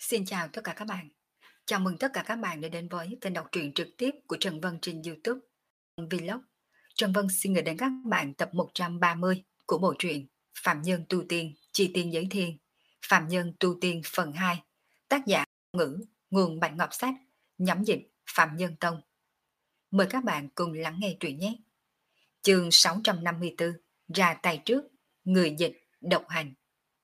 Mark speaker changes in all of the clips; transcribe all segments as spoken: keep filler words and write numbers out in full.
Speaker 1: Xin chào tất cả các bạn. Chào mừng tất cả các bạn đã đến với kênh đọc truyện trực tiếp của Trần Vân trên YouTube Vlog. Trần Vân xin gửi đến các bạn tập một trăm ba mươi của bộ truyện Phạm Nhân Tu Tiên, Chi Tiên Giới Thiên, Phạm Nhân Tu Tiên phần hai, tác giả ngữ, nguồn Bạch Ngọc Sách, nhắm dịch Phạm Nhân Tông. Mời các bạn cùng lắng nghe truyện nhé. Chương sáu trăm năm mươi tư, ra tay trước, người dịch, độc hành.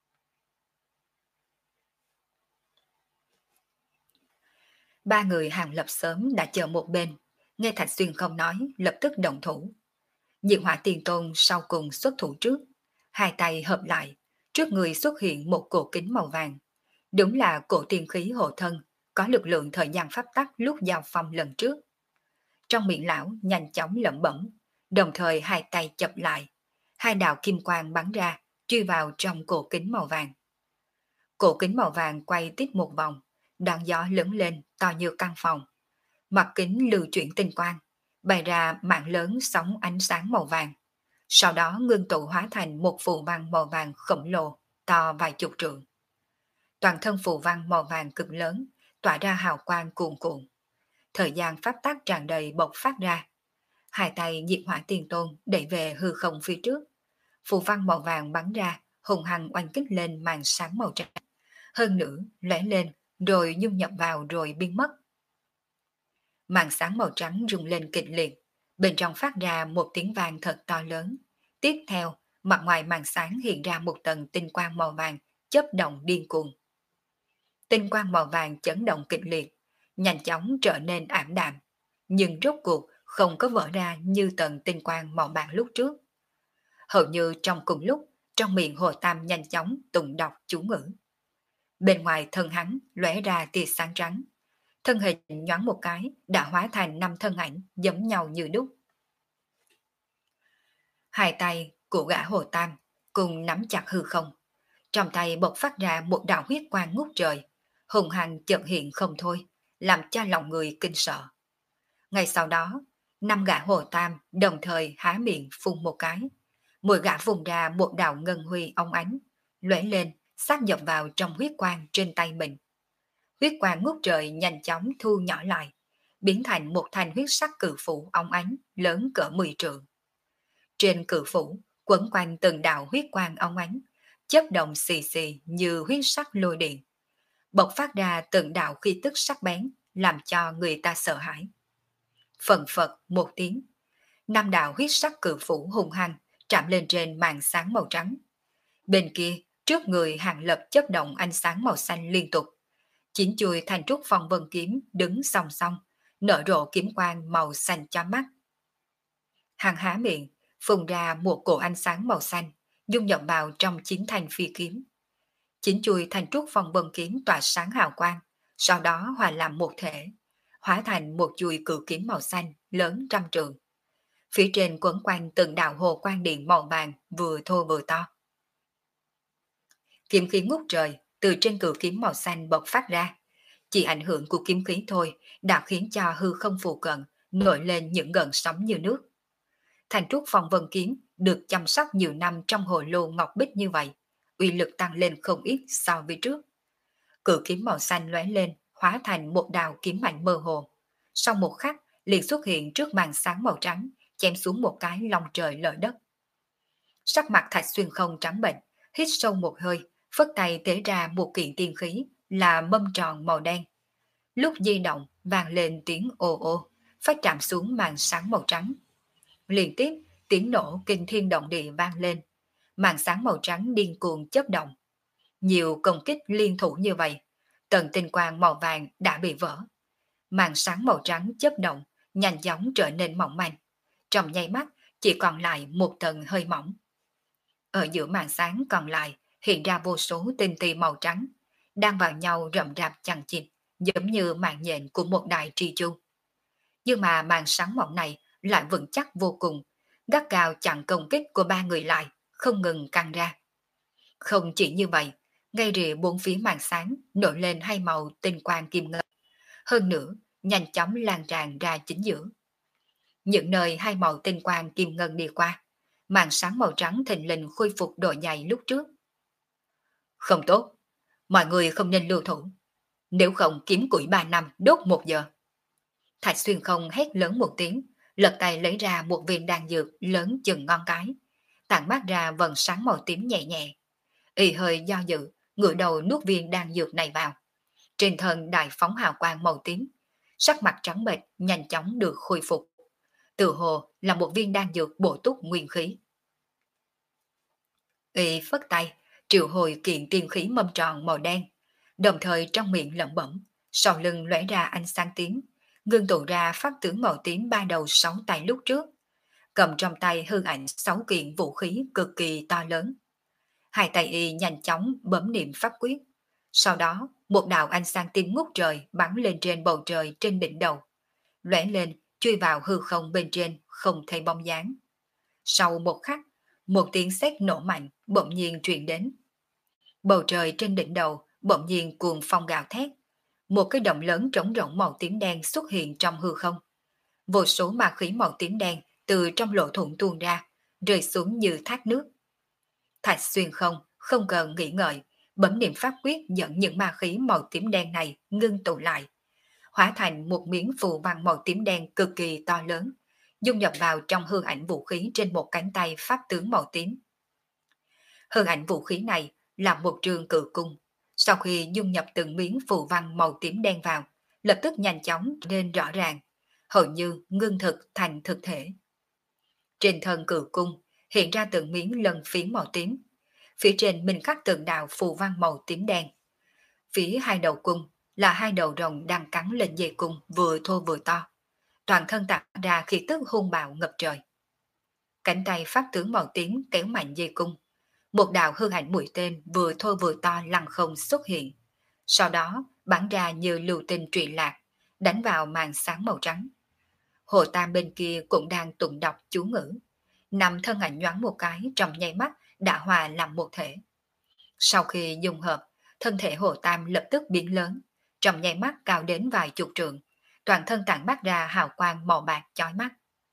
Speaker 1: Ba người Hàng Lập sớm đã chờ một bên, nghe Thạch Xuyên không nói, lập tức động thủ. Diệu Hỏa Tiền Tôn sau cùng xuất thủ trước, hai tay hợp lại, trước người xuất hiện một cổ kính màu vàng. Đúng là cổ tiên khí hộ thân, có lực lượng thời gian pháp tắc lúc giao phong lần trước. Trong miệng lão nhanh chóng lẩm bẩm, đồng thời hai tay chập lại, hai đạo kim quang bắn ra, truy vào trong cổ kính màu vàng. Cổ kính màu vàng quay tiếp một vòng, đón gió lớn lên to như căn phòng. Mặt kính lưu chuyển tinh quang, bày ra mạng lớn sóng ánh sáng màu vàng. Sau đó ngưng tụ hóa thành một phù văn màu vàng khổng lồ, to vài chục trượng. Toàn thân phù văn màu vàng cực lớn, tỏa ra hào quang cuồn cuộn. Thời gian pháp tắc tràn đầy bộc phát ra. Hai tay Diệt Hỏa Tiền Tôn đẩy về hư không phía trước. Phù văn màu vàng bắn ra, hùng hăng oanh kích lên màn sáng màu trắng. Hơn nữa, lóe lên, rồi dung nhập vào rồi biến mất. Màn sáng màu trắng rung lên kịch liệt, bên trong phát ra một tiếng vang thật to lớn. Tiếp theo, mặt ngoài màn sáng hiện ra một tầng tinh quang màu vàng, chớp động điên cuồng. Tinh quang màu vàng chấn động kịch liệt, nhanh chóng trở nên ảm đạm, nhưng rốt cuộc không có vỡ ra như tầng tinh quang màu bạc lúc trước. Hầu như trong cùng lúc, trong miệng Hồ Tam nhanh chóng tụng đọc chú ngữ. Bên ngoài thân hắn lóe ra tia sáng trắng, thân hình nhoáng một cái đã hóa thành năm thân ảnh giống nhau như đúc. Hai tay của gã Hồ Tam cùng nắm chặt hư không, trong tay bộc phát ra một đạo huyết quang ngút trời, hùng hăng chợt hiện không thôi, làm cho lòng người kinh sợ. Ngay sau đó, năm gã Hồ Tam đồng thời há miệng phun một cái, mỗi gã vùng ra một đạo ngân huy óng ánh, lóe lên sát nhập vào trong huyết quang trên tay mình. Huyết quang ngút trời nhanh chóng thu nhỏ lại, biến thành một thanh huyết sắc cự phủ óng ánh lớn cỡ mười trượng. Trên cự phủ quấn quanh từng đạo huyết quang óng ánh, chớp động xì xì như huyết sắc lôi điện, bộc phát ra từng đạo khí tức sắc bén, làm cho người ta sợ hãi. Phần phật một tiếng, năm đạo huyết sắc cự phủ hung hăng chạm lên trên màn sáng màu trắng. Bên kia, trước người Hàng Lập chớp động ánh sáng màu xanh liên tục. Chín chuôi thành trúc phong vân kiếm đứng song song, nở rộ kiếm quang màu xanh chói mắt. Hàng há miệng, phun ra một cổ ánh sáng màu xanh, dung nhập vào trong chín thanh phi kiếm. Chín chuôi thành trúc phong vân kiếm tỏa sáng hào quang, sau đó hòa làm một thể, hóa thành một chuôi cự kiếm màu xanh lớn trăm trượng. Phía trên quấn quanh từng đạo hồ quang điện màu vàng vừa thô vừa to. Kiếm khí ngút trời từ trên cự kiếm màu xanh bộc phát ra. Chỉ ảnh hưởng của kiếm khí thôi đã khiến cho hư không phù cận nổi lên những gợn sóng như nước. Thành trúc phong vân kiếm được chăm sóc nhiều năm trong hồ lô ngọc bích như vậy, uy lực tăng lên không ít so với trước. Cự kiếm màu xanh lóe lên, hóa thành một đạo kiếm mạnh mơ hồ. Sau một khắc, liền xuất hiện trước màn sáng màu trắng, chém xuống một cái long trời lở đất. Sắc mặt Thạch Xuyên không trắng bệnh, hít sâu một hơi, phất tay tế ra một kiện tiên khí là mâm tròn màu đen. Lúc di động vang lên tiếng ồ ồ, phát chạm xuống màn sáng màu trắng. Liên tiếp tiếng nổ kinh thiên động địa vang lên, màn sáng màu trắng điên cuồng chớp động. Nhiều công kích liên thủ như vậy, tầng tinh quang màu vàng đã bị vỡ. Màn sáng màu trắng chớp động, nhanh chóng trở nên mỏng manh. Trong nháy mắt chỉ còn lại một tầng hơi mỏng. Ở giữa màn sáng còn lại hiện ra vô số tinh tì màu trắng, đang vào nhau rậm rạp chằng chịt, giống như mạng nhện của một đại tri chu. Nhưng mà màn sáng mỏng này lại vững chắc vô cùng, gắt gao chặn công kích của ba người lại, không ngừng căng ra. Không chỉ như vậy, ngay rìa bốn phía màn sáng nổi lên hai màu tinh quang kim ngân. Hơn nữa, nhanh chóng lan tràn ra chính giữa. Những nơi hai màu tinh quang kim ngân đi qua, màn sáng màu trắng thình lình khôi phục độ dày lúc trước. Không tốt, mọi người không nên lưu thủ. Nếu không kiếm củi ba năm đốt một giờ. Thạch Xuyên Không hét lớn một tiếng, lật tay lấy ra một viên đan dược lớn chừng ngón cái, tản mát ra vầng sáng màu tím nhẹ nhẹ. Y hơi do dự, ngửa đầu nuốt viên đan dược này vào. Trên thân đại phóng hào quang màu tím, sắc mặt trắng bệch nhanh chóng được khôi phục. Tự hồ là một viên đan dược bổ túc nguyên khí. Y phất tay, triệu hồi kiện tiên khí mâm tròn màu đen, đồng thời trong miệng lẩm bẩm, sau lưng lóe ra ánh sáng tím, ngưng tụ ra pháp tướng màu tím ba đầu sáu tay lúc trước, cầm trong tay hư ảnh sáu kiện vũ khí cực kỳ to lớn. Hai tay y nhanh chóng bấm niệm pháp quyết. Sau đó, một đạo ánh sáng tím ngút trời bắn lên trên bầu trời trên đỉnh đầu, lóe lên, chui vào hư không bên trên, không thấy bóng dáng. Sau một khắc, một tiếng sét nổ mạnh bỗng nhiên truyền đến. Bầu trời trên đỉnh đầu bỗng nhiên cuồng phong gào thét. Một cái động lớn trống rỗng màu tím đen xuất hiện trong hư không. Vô số ma khí màu tím đen từ trong lỗ thủng tuôn ra, rơi xuống như thác nước. Thạch Xuyên Không không cần nghĩ ngợi, bấm niệm pháp quyết dẫn những ma khí màu tím đen này ngưng tụ lại, hóa thành một miếng phù văn màu tím đen cực kỳ to lớn, dung nhập vào trong hư ảnh vũ khí trên một cánh tay pháp tướng màu tím. Hư ảnh vũ khí này là một trường cự cung. Sau khi dung nhập từng miếng phù văn màu tím đen vào, lập tức nhanh chóng nên rõ ràng, hầu như ngưng thực thành thực thể. Trên thân cự cung hiện ra từng miếng lân phiến màu tím, phía trên minh khắc từng đạo phù văn màu tím đen. Phía hai đầu cung là hai đầu rồng đang cắn lên dây cung vừa thô vừa to, toàn thân tản ra khí tức hung bạo ngập trời. Cánh tay pháp tướng màu tím kéo mạnh dây cung, một đạo hư ảnh mũi tên vừa thô vừa to lăng không xuất hiện, sau đó bắn ra như lưu tinh trụy lạc, đánh vào màn sáng màu trắng. Hồ Tam bên kia cũng đang tụng đọc chú ngữ, nằm thân ảnh nhoáng một cái trong nháy mắt đã hòa làm một thể. Sau khi dung hợp, thân thể Hồ Tam lập tức biến lớn, trong nháy mắt cao đến vài chục trượng, toàn thân tản mát ra hào quang màu bạc chói mắt.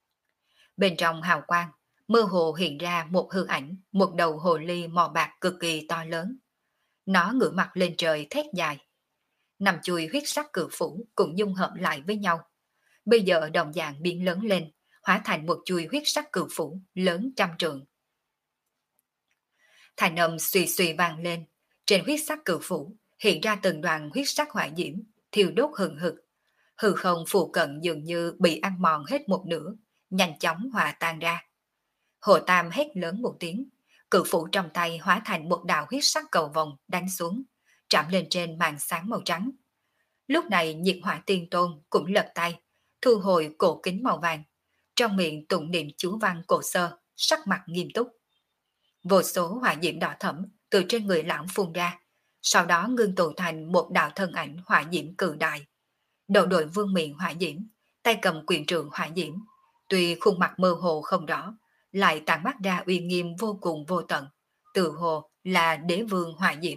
Speaker 1: Bên trong hào quang, mơ hồ hiện ra một hư ảnh, một đầu hồ ly màu bạc cực kỳ to lớn. Nó ngửa mặt lên trời thét dài. Nằm chui huyết sắc cự phủ cũng dung hợp lại với nhau. Bây giờ đồng dạng biến lớn lên, hóa thành một chui huyết sắc cự phủ lớn trăm trượng. Thành âm suy suy vang lên, trên huyết sắc cự phủ hiện ra từng đoàn huyết sắc hỏa diễm, thiêu đốt hừng hực. Hư không phụ cận dường như bị ăn mòn hết một nửa, nhanh chóng hòa tan ra. Hồ Tam hét lớn một tiếng, cự phủ trong tay hóa thành một đạo huyết sắc cầu vồng đánh xuống, chạm lên trên màn sáng màu trắng. Lúc này Nhiệt Hỏa Tiên Tôn cũng lật tay, thu hồi cổ kính màu vàng, trong miệng tụng niệm chú văn cổ sơ, sắc mặt nghiêm túc. Vô số hỏa diễm đỏ thẫm từ trên người lão phun ra, sau đó ngưng tụ thành một đạo thân ảnh hỏa diễm cự đại. Đầu đội vương miện hỏa diễm, tay cầm quyền trượng hỏa diễm, tuy khuôn mặt mơ hồ không rõ, lại tản mắt ra uy nghiêm vô cùng vô tận, tự hồ là đế vương hỏa diễm.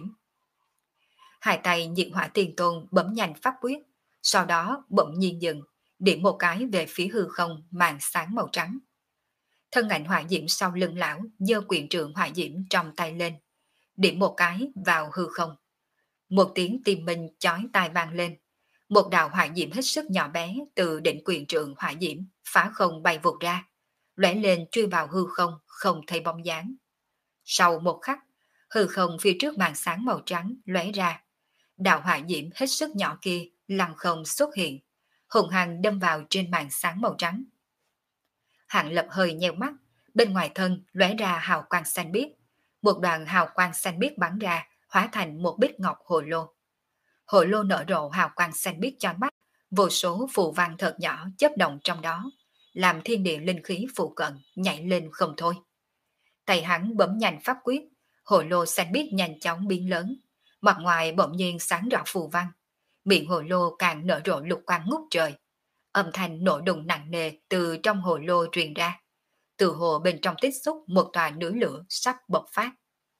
Speaker 1: Hai tay Nhiệt Hỏa Tiên Tôn bấm nhanh pháp quyết, sau đó bỗng nhiên dừng, điểm một cái về phía hư không màn sáng màu trắng. Thân ảnh hỏa diễm sau lưng lão giơ quyền trượng hỏa diễm trong tay lên, điểm một cái vào hư không. Một tiếng tim minh chói tai vang lên, một đạo hỏa diễm hết sức nhỏ bé từ đỉnh quyền trượng hỏa diễm phá không bay vụt ra, lóe lên chui vào hư không, không thấy bóng dáng. Sau một khắc, hư không phía trước màn sáng màu trắng lóe ra, đạo hỏa diễm hết sức nhỏ kia lăng không xuất hiện, hùng hăng đâm vào trên màn sáng màu trắng. Hạng Lập hơi nheo mắt, bên ngoài thân lóe ra hào quang xanh biếc, một đoàn hào quang xanh biếc bắn ra, hóa thành một bích ngọc hồ lô. Hồ lô nở rộ hào quang xanh biếc chói mắt, vô số phù văn thật nhỏ chớp động trong đó, làm thiên địa linh khí phụ cận nhảy lên không thôi. Tay hắn bấm nhanh pháp quyết, hồ lô xanh biếc nhanh chóng biến lớn, mặt ngoài bỗng nhiên sáng rõ phù văn, miệng hồ lô càng nở rộ lục quang ngút trời. Âm thanh nổ đùng nặng nề từ trong hồ lô truyền ra, từ hồ bên trong tích xúc một tòa núi lửa sắp bộc phát.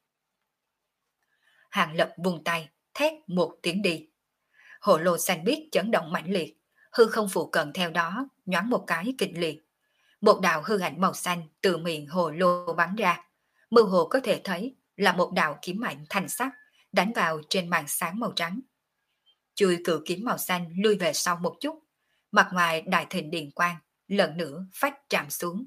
Speaker 1: Hàng Lập vung tay, thét một tiếng đi. Hồ lô xanh biếc chấn động mãnh liệt, hư không phụ cận theo đó nhoáng một cái kịch liệt. Một đạo hư ảnh màu xanh từ miệng hồ lô bắn ra, mơ hồ có thể thấy là một đạo kiếm mạnh thanh sắc đánh vào trên màn sáng màu trắng. chui cự kiếm màu xanh lui về sau một chút, mặt ngoài đại thịnh điện quang, lần nữa phách chạm xuống.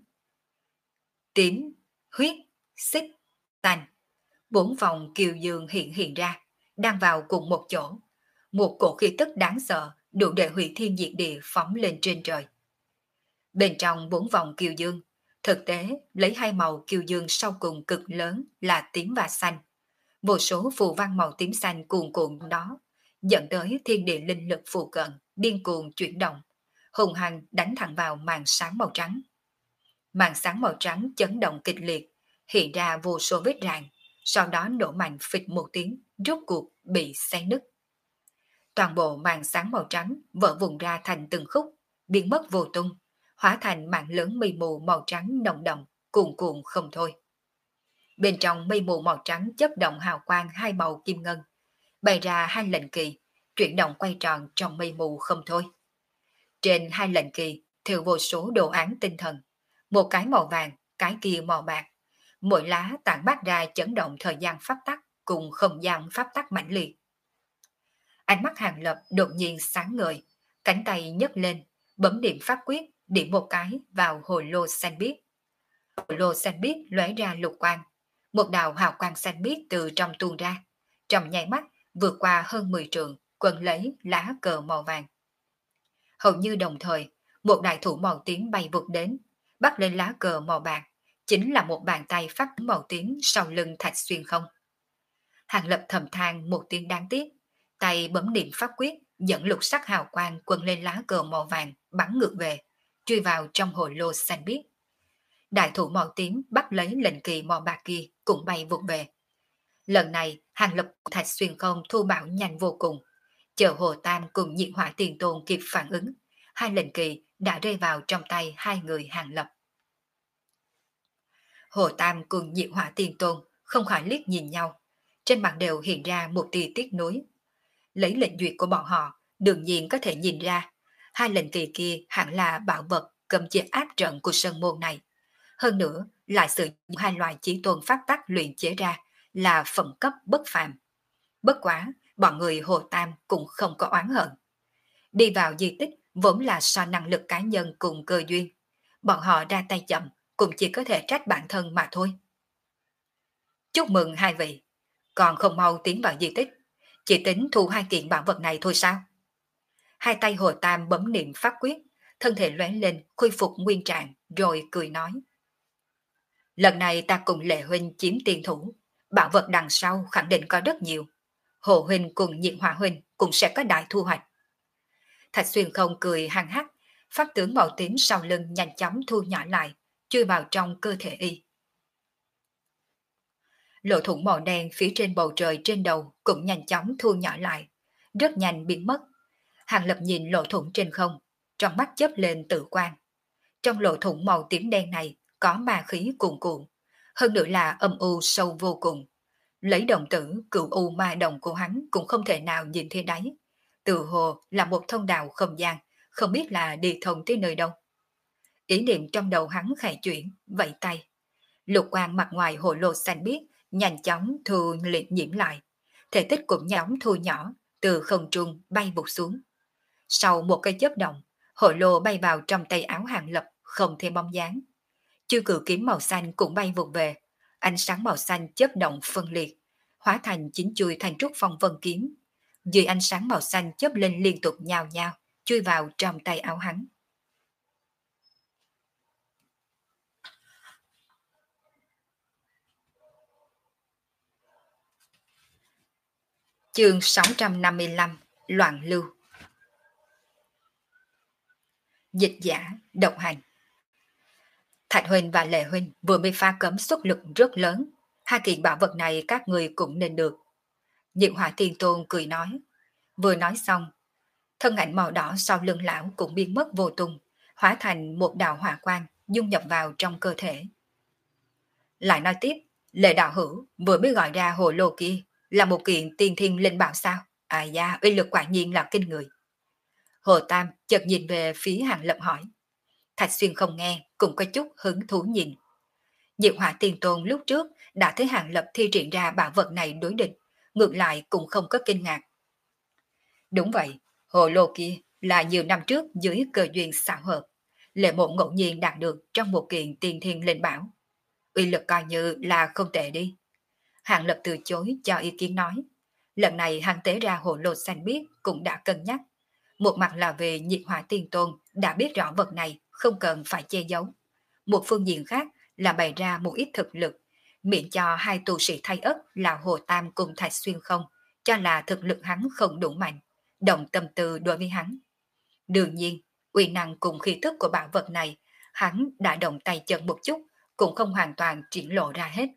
Speaker 1: Tím, huyết, xích, xanh, bốn vòng kiều dương hiện hiện ra, đang vào cùng một chỗ. Một cổ khí tức đáng sợ, đủ để hủy thiên diệt địa phóng lên trên trời. Bên trong bốn vòng kiều dương, thực tế lấy hai màu kiều dương sau cùng cực lớn là tím và xanh. Vô số phù văn màu tím xanh cuồn cuộn đó, dẫn tới thiên địa linh lực phù cận, điên cuồng chuyển động, hùng hăng đánh thẳng vào màn sáng màu trắng. Màn sáng màu trắng chấn động kịch liệt, hiện ra vô số vết rạn, sau đó nổ mạnh phịch một tiếng, rốt cuộc bị xé nứt. Toàn bộ màn sáng màu trắng vỡ vụn ra thành từng khúc, biến mất vô tung, hóa thành màn lớn mây mù màu trắng nồng đậm, cuồn cuộn không thôi. Bên trong mây mù màu trắng chớp động hào quang hai màu kim ngân, bày ra hai lệnh kỳ, chuyển động quay tròn trong mây mù không thôi. Trên hai lệnh kỳ theo vô số đồ án tinh thần, một cái màu vàng, cái kia màu bạc. Mỗi lá tản mát ra chấn động thời gian pháp tắc cùng không gian pháp tắc mãnh liệt. Ánh mắt Hàng Lập đột nhiên sáng ngời, cánh tay nhấc lên, bấm điểm pháp quyết, điểm một cái vào hồ lô xanh biếc. Hồ lô xanh biếc lóe ra lục quang, một đạo hào quang xanh biếc từ trong tuôn ra, trong nháy mắt vượt qua hơn mười trượng, quấn lấy lá cờ màu vàng. Hầu như đồng thời, một đại thủ màu tím bay vụt đến, bắt lên lá cờ màu bạc, chính là một bàn tay phát màu tím sau lưng Thạch Xuyên không. Hàng Lập thầm than một tiếng đáng tiếc, tay bấm niệm pháp quyết, dẫn lục sắc hào quang quấn lên lá cờ màu vàng bắn ngược về, chui vào trong hồ lô xanh biếc. Đại thủ màu tím bắt lấy lệnh kỳ màu bạc kia cũng bay vụt về. Lần này Hàng Lập Thạch Xuyên không thu bảo nhanh vô cùng, chờ Hồ Tam cùng Nhiệt Hỏa Tiền Tôn kịp phản ứng, hai lệnh kỳ đã rơi vào trong tay hai người Hàng Lập. Hồ Tam cùng Nhiệt Hỏa Tiền Tôn không khỏi liếc nhìn nhau, trên mặt đều hiện ra một tia tiếc nuối. Lấy lệnh duyệt của bọn họ, đương nhiên có thể nhìn ra, hai lệnh kỳ kia hẳn là bảo vật cầm chế áp trận của sơn môn này. Hơn nữa, lại sử dụng hai loại chí tôn pháp tắc luyện chế ra là phẩm cấp bất phàm. Bất quá, bọn người Hồ Tam cũng không có oán hận. Đi vào di tích vốn là so năng lực cá nhân cùng cơ duyên. Bọn họ ra tay chậm, cũng chỉ có thể trách bản thân mà thôi. Chúc mừng hai vị, còn không mau tiến vào di tích, chỉ tính thu hai kiện bảo vật này thôi sao? Hai tay Hồ Tam bấm niệm pháp quyết, thân thể lóe lên khôi phục nguyên trạng, rồi cười nói. Lần này ta cùng Lệ Huynh chiếm tiền thủ, bảo vật đằng sau khẳng định có rất nhiều. Hồ Huynh cùng Nhiệt Hỏa Huynh cũng sẽ có đại thu hoạch. Thạch Xuyên không cười hăng hắc, pháp tướng màu tím sau lưng nhanh chóng thu nhỏ lại, chui vào trong cơ thể y. Lỗ thủng màu đen phía trên bầu trời trên đầu cũng nhanh chóng thu nhỏ lại, rất nhanh biến mất. Hàng Lập nhìn lỗ thủng trên không, trong mắt chớp lên tự quan. Trong lỗ thủng màu tím đen này có ma khí cuồn cuộn, hơn nữa là âm u sâu vô cùng. Lấy đồng tử cựu u ma đồng của hắn cũng không thể nào nhìn thấy đáy. Từ hồ là một thông đạo không gian, không biết là đi thông tới nơi đâu. Ý niệm trong đầu hắn khẽ chuyển, vẫy tay. Lục quang mặt ngoài hồ lô xanh biếc nhanh chóng thu liệt nhiễm lại, thể tích cũng nhóm thu nhỏ, từ không trung bay vụt xuống. Sau một cái chớp động, hồ lô bay vào trong tay áo Hàng Lập, không thêm bóng dáng. Chư cự kiếm màu xanh cũng bay vụt về, ánh sáng màu xanh chớp động phân liệt, hóa thành chín chuôi thành trúc phong vân kiếm. Dưới ánh sáng màu xanh chớp lên liên tục nhào nhào, chui vào trong tay áo hắn. Chương sáu trăm năm mươi lăm Loạn lưu. Dịch giả độc hành. Thạch Huynh và Lệ Huynh vừa mới pha cấm xuất lực rất lớn, hai kiện bảo vật này các người cũng nên được. Nhiệt Hỏa Tiên Tôn cười nói. Vừa nói xong, thân ảnh màu đỏ sau lưng lão cũng biến mất vô tung, hóa thành một đạo hỏa quang dung nhập vào trong cơ thể. Lại nói tiếp, Lệ đạo hữu vừa mới gọi ra hồ lô kia là một kiện tiên thiên linh bảo sao? À da, uy lực quả nhiên là kinh người. Hồ Tam chợt nhìn về phía Hàng Lập hỏi. Thạch Xuyên không nghe, cũng có chút hứng thú nhìn. Diệu Hỏa Tiên Tôn lúc trước đã thấy Hàng Lập thi triển ra bảo vật này đối địch, ngược lại cũng không có kinh ngạc. Đúng vậy, hồ lô kia là nhiều năm trước dưới cơ duyên xảo hợp. Lệ mộ ngẫu nhiên đạt được trong một kiện tiên thiên linh bảo. Uy lực coi như là không tệ đi. Hàng Lập từ chối cho ý kiến nói. Lần này hắn tế ra hồ lô xanh biếc cũng đã cân nhắc. Một mặt là về nhiệt hỏa tiên tôn đã biết rõ vật này không cần phải che giấu. Một phương diện khác là bày ra một ít thực lực, miễn cho hai tu sĩ thay ất là Hồ Tam cùng Thạch Xuyên không, cho là thực lực hắn không đủ mạnh, động tâm tư đối với hắn. Đương nhiên, uy năng cùng khí thức của bảo vật này, hắn đã động tay chân một chút, cũng không hoàn toàn triển lộ ra hết.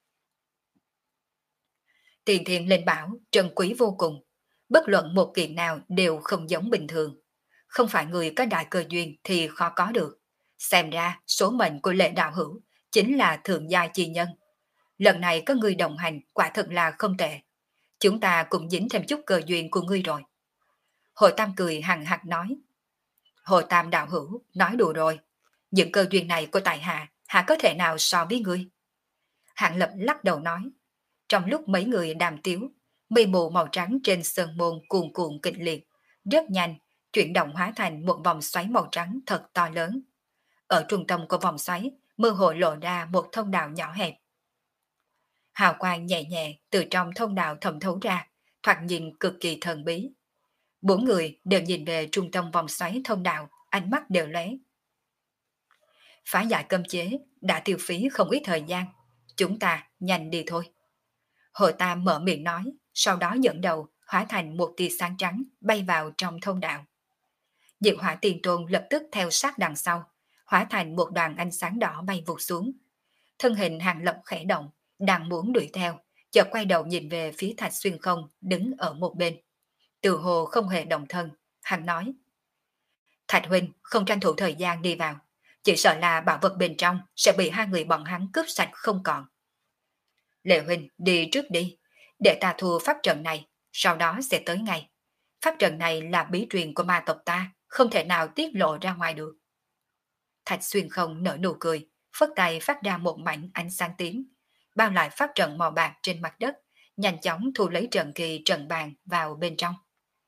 Speaker 1: Tiền thiện linh bảo, trân quý vô cùng, bất luận một kiện nào đều không giống bình thường. Không phải người có đại cơ duyên thì khó có được. Xem ra số mệnh của Lệ đạo hữu chính là thượng gia chi nhân. Lần này có người đồng hành quả thật là không tệ. Chúng ta cũng dính thêm chút cơ duyên của ngươi rồi. Hội Tam cười hằng hặc nói. Hội Tam đạo hữu nói đùa rồi. Những cơ duyên này của tại hạ hạ có thể nào so với ngươi? Hạng Lập lắc đầu nói. Trong lúc mấy người đàm tiếu, mây mù màu trắng trên sơn môn cuồn cuộn kịch liệt, rất nhanh, chuyển động hóa thành một vòng xoáy màu trắng thật to lớn. Ở trung tâm của vòng xoáy, mơ hồ lộ ra một thông đạo nhỏ hẹp. Hào quang nhẹ nhẹ từ trong thông đạo thẩm thấu ra, thoạt nhìn cực kỳ thần bí. Bốn người đều nhìn về trung tâm vòng xoáy thông đạo, ánh mắt đều lóe. Phá giải cấm chế đã tiêu phí không ít thời gian, chúng ta nhanh đi thôi. Hội Tam mở miệng nói, sau đó dẫn đầu hóa thành một tia sáng trắng bay vào trong thông đạo. Diệt Hỏa Tiền Tôn lập tức theo sát đằng sau, hóa thành một đoàn ánh sáng đỏ bay vụt xuống. Thân hình Hàng Lập khẽ động, đang muốn đuổi theo, chợt quay đầu nhìn về phía Thạch Xuyên không đứng ở một bên. Từ hồ không hề động thân, hắn nói. Thạch huynh không tranh thủ thời gian đi vào, chỉ sợ là bảo vật bên trong sẽ bị hai người bọn hắn cướp sạch không còn. Lệ huynh đi trước đi, để ta thua pháp trận này, sau đó sẽ tới ngay. Pháp trận này là bí truyền của ma tộc ta, không thể nào tiết lộ ra ngoài được. Thạch Xuyên không nở nụ cười, phất tay phát ra một mảnh ánh sáng tím, bao lại pháp trận màu bạc trên mặt đất, nhanh chóng thu lấy trận kỳ trận bàn vào bên trong.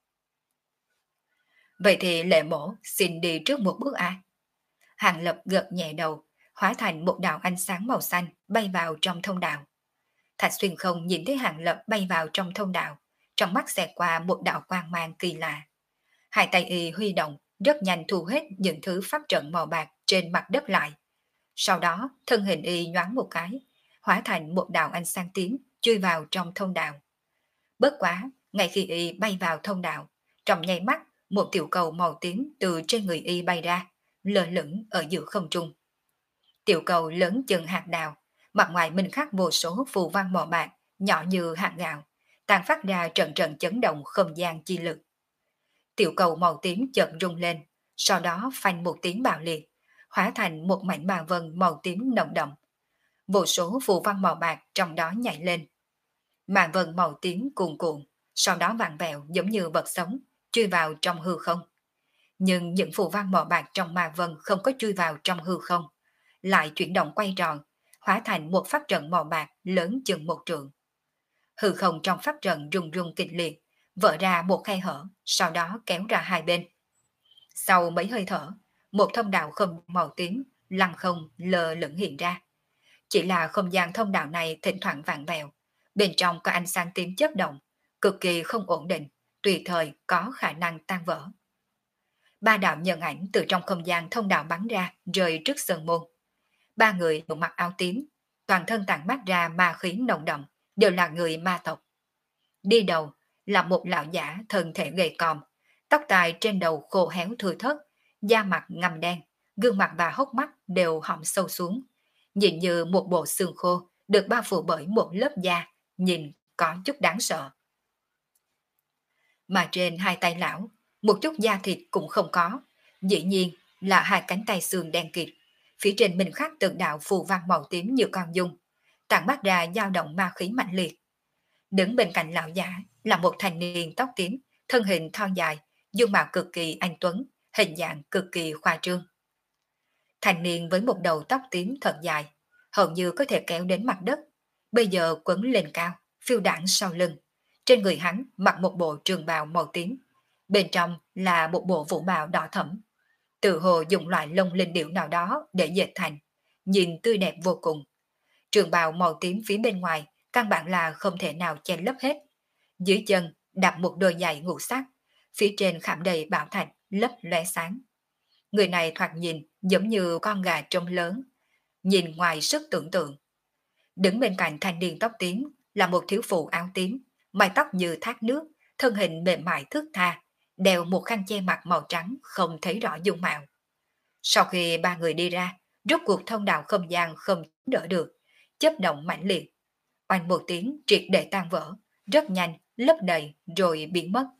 Speaker 1: Vậy thì Lệ mổ xin đi trước một bước à? Hàng Lập gật nhẹ đầu, hóa thành một đạo ánh sáng màu xanh bay vào trong thông đạo. Thạch Xuyên không nhìn thấy Hàng Lập bay vào trong thông đạo, trong mắt xẹt qua một đạo quang mang kỳ lạ. Hai tay y huy động, rất nhanh thu hết những thứ pháp trận màu bạc trên mặt đất lại. Sau đó, thân hình y nhoáng một cái, hóa thành một đạo ánh sáng tím chui vào trong thông đạo. Bất quá, ngay khi y bay vào thông đạo, trong nháy mắt, một tiểu cầu màu tím từ trên người y bay ra, lơ lửng ở giữa không trung. Tiểu cầu lớn chừng hạt đào, mặt ngoài minh khắc vô số phù văn màu bạc, nhỏ như hạt gạo, tàn phát ra trận trận chấn động không gian chi lực. Tiểu cầu màu tím chợt rung lên, sau đó phanh một tiếng bạo liệt, hóa thành một mảnh màn vân màu tím nồng đậm. Vô số phù văn màu bạc trong đó nhảy lên. Màn vân màu tím cuồn cuộn, sau đó vặn vẹo giống như vật sống, chui vào trong hư không. Nhưng những phù văn màu bạc trong màn vân không có chui vào trong hư không, lại chuyển động quay tròn, hóa thành một pháp trận màu bạc lớn chừng một trượng. Hư không trong pháp trận rung rung kịch liệt, vỡ ra một khe hở, sau đó kéo ra hai bên. Sau mấy hơi thở, một thông đạo không màu tím, lăng không lờ lửng hiện ra. Chỉ là không gian thông đạo này thỉnh thoảng vặn vẹo, bên trong có ánh sáng tím chớp động, cực kỳ không ổn định, tùy thời có khả năng tan vỡ. Ba đạo nhân ảnh từ trong không gian thông đạo bắn ra, rơi trước sơn môn. Ba người bộ mặc áo tím, toàn thân tản mát ra ma khí nồng đậm, đều là người ma tộc. Đi đầu là một lão giả thân thể gầy còm, tóc tai trên đầu khô héo thưa thớt, da mặt ngăm đen, gương mặt và hốc mắt đều hõm sâu xuống, nhìn như một bộ xương khô được bao phủ bởi một lớp da, nhìn có chút đáng sợ. Mà trên hai tay lão, một chút da thịt cũng không có, dĩ nhiên là hai cánh tay xương đen kịt, phía trên mình khắc từng đạo phù văn màu tím như con dung, tản mát ra dao động ma khí mạnh liệt. Đứng bên cạnh lão giả là một thanh niên tóc tím, thân hình thon dài, dung mạo cực kỳ anh tuấn, hình dạng cực kỳ khoa trương. Thanh niên với một đầu tóc tím thật dài, hầu như có thể kéo đến mặt đất, bây giờ quấn lên cao, phiêu đãng sau lưng. Trên người hắn mặc một bộ trường bào màu tím, Bên trong là một bộ vũ bào đỏ thẫm, tự hồ dùng loại lông linh điệu nào đó để dệt thành, nhìn tươi đẹp vô cùng. Trường bào màu tím phía bên ngoài căn bản là không thể nào che lấp hết. Dưới chân đặt một đôi giày ngũ sắc, phía trên khảm đầy bảo thạch lấp lóe sáng. Người này thoạt nhìn giống như con gà trông lớn, nhìn ngoài sức tưởng tượng. Đứng bên cạnh thanh niên tóc tím là một thiếu phụ áo tím, mái tóc như thác nước, thân hình mềm mại thướt tha, đeo một khăn che mặt màu trắng không thấy rõ dung mạo. Sau khi ba người đi ra, rốt cuộc thông đạo không gian không đỡ được, chớp động mãnh liệt. Oanh một tiếng triệt để tan vỡ, rất nhanh, lấp đầy rồi biến mất.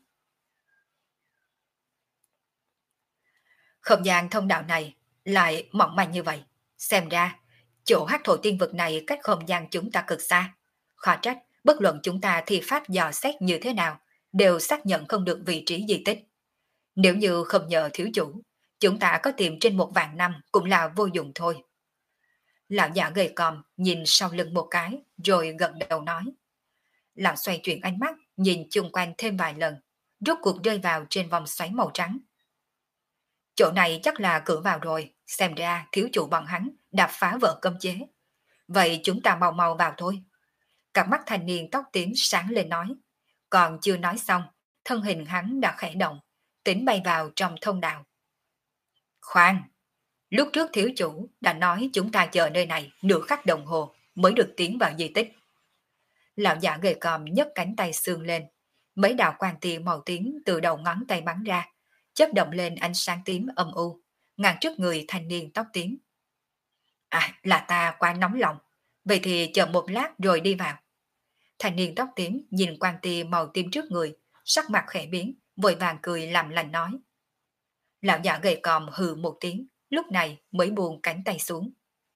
Speaker 1: Không gian thông đạo này lại mỏng manh như vậy. Xem ra, chỗ hắc thổ tiên vực này cách không gian chúng ta cực xa. Khó trách, bất luận chúng ta thi pháp dò xét như thế nào, đều xác nhận không được vị trí di tích. Nếu như không nhờ thiếu chủ, chúng ta có tìm trên một vạn năm cũng là vô dụng thôi. Lão giả gầy còm nhìn sau lưng một cái, rồi gật đầu nói. Lão xoay chuyển ánh mắt, nhìn chung quanh thêm vài lần, rốt cuộc rơi vào trên vòng xoáy màu trắng. Chỗ này chắc là cửa vào rồi, xem ra thiếu chủ bọn hắn đã phá vỡ cấm chế. Vậy chúng ta mau mau vào thôi. Cặp mắt thanh niên tóc tím sáng lên nói. Còn chưa nói xong, thân hình hắn đã khẽ động, tính bay vào trong thông đạo. Khoan! Lúc trước thiếu chủ đã nói chúng ta chờ nơi này nửa khắc đồng hồ mới được tiến vào di tích. Lão giả gầy còm nhấc cánh tay xương lên, mấy đạo quang tia màu tím từ đầu ngón tay bắn ra, chớp động lên ánh sáng tím âm u, ngăn trước người thanh niên tóc tím. À, là ta quá nóng lòng, vậy thì chờ một lát rồi đi vào. Thanh niên tóc tím nhìn quang tia màu tím trước người, sắc mặt khẽ biến, vội vàng cười làm lành nói. Lão giả gầy còm hừ một tiếng, lúc này mới buông cánh tay xuống.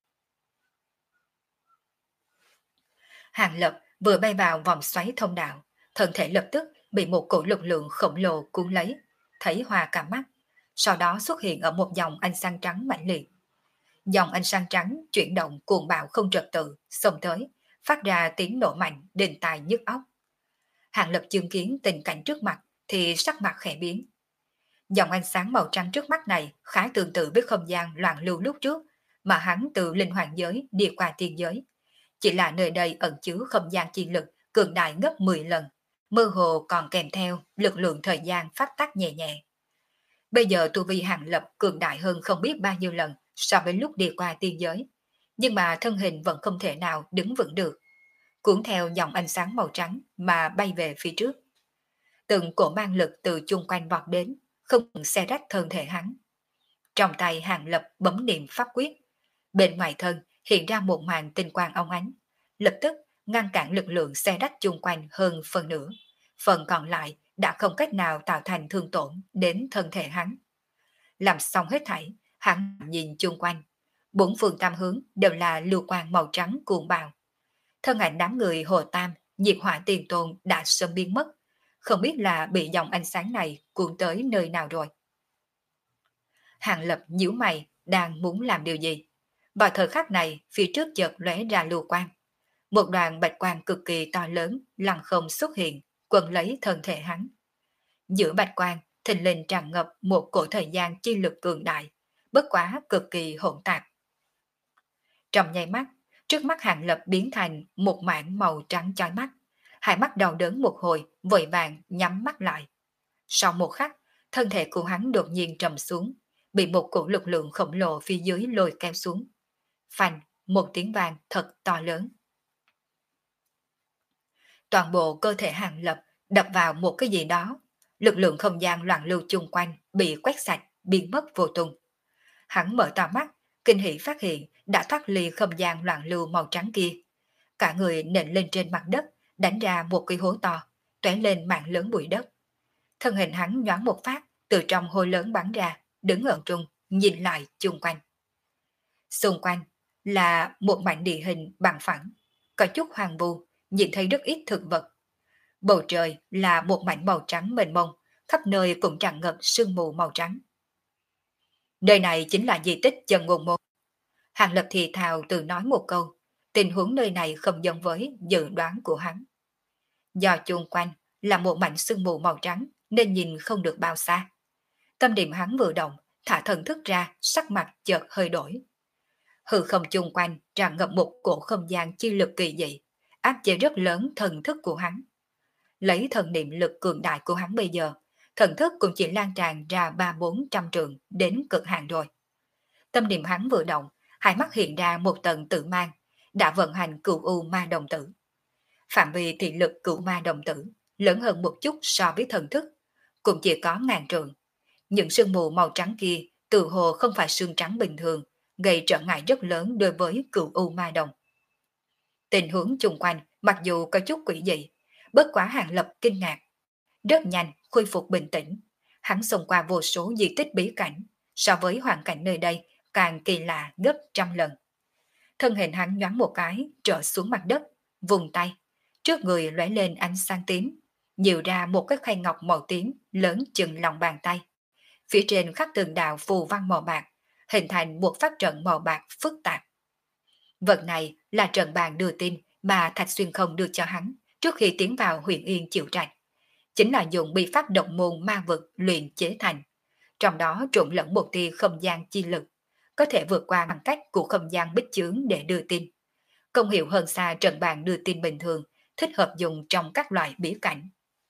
Speaker 1: Hàng Lập vừa bay vào vòng xoáy thông đạo, thân thể lập tức bị một cổ lực lượng khổng lồ cuốn lấy, thấy hoa cả mắt, sau đó xuất hiện ở một dòng ánh sáng trắng mãnh liệt. Dòng ánh sáng trắng chuyển động cuồng bạo không trật tự, xông tới, phát ra tiếng nổ mạnh đinh tai nhức óc. Hàng Lập chứng kiến tình cảnh trước mặt thì sắc mặt khẽ biến. Dòng ánh sáng màu trắng trước mắt này khá tương tự với không gian loạn lưu lúc trước mà hắn từ linh hoàng giới đi qua tiên giới. Chỉ là nơi đây ẩn chứa không gian chi lực cường đại gấp mười lần, mơ hồ còn kèm theo lực lượng thời gian pháp tắc nhẹ nhẹ. Bây giờ tu vi Hàng Lập cường đại hơn không biết bao nhiêu lần so với lúc đi qua tiên giới, nhưng mà thân hình vẫn không thể nào đứng vững được, cuốn theo dòng ánh sáng màu trắng mà bay về phía trước. Từng cổ mang lực từ chung quanh vọt đến, không ngừng xé rách thân thể hắn. Trong tay Hàng Lập bấm niệm pháp quyết, bên ngoài thân hiện ra một màn tinh quang óng ánh, lập tức ngăn cản lực lượng xé rách chung quanh hơn phần nửa. Phần còn lại đã không cách nào tạo thành thương tổn đến thân thể hắn. Làm xong hết thảy, hắn nhìn chung quanh. Bốn phương tam hướng đều là lưu quang màu trắng cuồng bạo. Thân ảnh đám người Hồ Tam, Diệt Hỏa Tiền Tôn đã sớm biến mất, không biết là bị dòng ánh sáng này cuốn tới nơi nào rồi. Hàng Lập nhíu mày, đang muốn làm điều gì? Vào thời khắc này, phía trước chợt lóe ra lưu quang. Một đoàn bạch quang cực kỳ to lớn, lặng không xuất hiện, quấn lấy thân thể hắn. Giữa bạch quang, thình lình tràn ngập một cổ thời gian chi lực cường đại, bất quá cực kỳ hỗn tạp. Trong nháy mắt, trước mắt Hàng Lập biến thành một mảng màu trắng chói mắt, hai mắt đau đớn một hồi, vội vàng nhắm mắt lại. Sau một khắc, thân thể của hắn đột nhiên trầm xuống, bị một cổ lực lượng khổng lồ phía dưới lôi kéo xuống. Phanh, một tiếng vang thật to lớn. Toàn bộ cơ thể Hàng Lập đập vào một cái gì đó, lực lượng không gian loạn lưu chung quanh bị quét sạch, biến mất vô tung. Hắn mở to mắt, kinh hỉ phát hiện đã thoát ly không gian loạn lưu màu trắng kia. Cả người nện lên trên mặt đất, đánh ra một cái hố to, tóe lên mảng lớn bụi đất. Thân hình hắn nhoáng một phát, từ trong hố lớn bắn ra, đứng ở trung, nhìn lại chung quanh. Xung quanh là một mảnh địa hình bằng phẳng, có chút hoang vu, nhìn thấy rất ít thực vật. Bầu trời là một mảnh màu trắng mênh mông, khắp nơi cũng tràn ngập sương mù màu trắng. Nơi này chính là di tích Chân Ngôn Môn. Hàng Lập thì thào tự nói một câu, tình huống nơi này không giống với dự đoán của hắn. Do chung quanh là một mảnh sương mù màu trắng, nên nhìn không được bao xa. Tâm niệm hắn vừa động, thả thần thức ra, sắc mặt chợt hơi đổi. Hư không chung quanh tràn ngập một cổ không gian chi lực kỳ dị, áp chế rất lớn thần thức của hắn. Lấy thần niệm lực cường đại của hắn bây giờ, thần thức cũng chỉ lan tràn ra ba bốn trăm trường đến cực hạn rồi. Tâm niệm hắn vừa động, hai mắt hiện ra một tầng tự mang, đã vận hành cửu u ma đồng tử. Phạm vi thị lực cửu ma đồng tử lớn hơn một chút so với thần thức, cũng chỉ có ngàn trường. Những sương mù màu trắng kia tự hồ không phải sương trắng bình thường, gây trở ngại rất lớn đối với cửu u ma đồng. Tình huống chung quanh mặc dù có chút quỷ dị, bất quá Hàng Lập kinh ngạc. Rất nhanh khôi phục bình tĩnh, hắn xông qua vô số di tích bí cảnh, so với hoàn cảnh nơi đây càng kỳ lạ gấp trăm lần. Thân hình hắn nhoáng một cái trở xuống mặt đất, vùng tay, trước người lóe lên ánh sáng tím, nhiều ra một cái khay ngọc màu tím lớn chừng lòng bàn tay. Phía trên khắc từng đạo phù văn màu bạc, hình thành một pháp trận màu bạc phức tạp. Vật này là trận bàn đưa tin mà Thạch Xuyên Không đưa cho hắn trước khi tiến vào Huyền Yên chịu trạch. Chính là dùng bi pháp động môn ma vực luyện chế thành. Trong đó trộn lẫn một tia không gian chi lực, có thể vượt qua bằng cách của không gian bích chướng để đưa tin. Công hiệu hơn xa trận bàn đưa tin bình thường, thích hợp dùng trong các loại bí cảnh.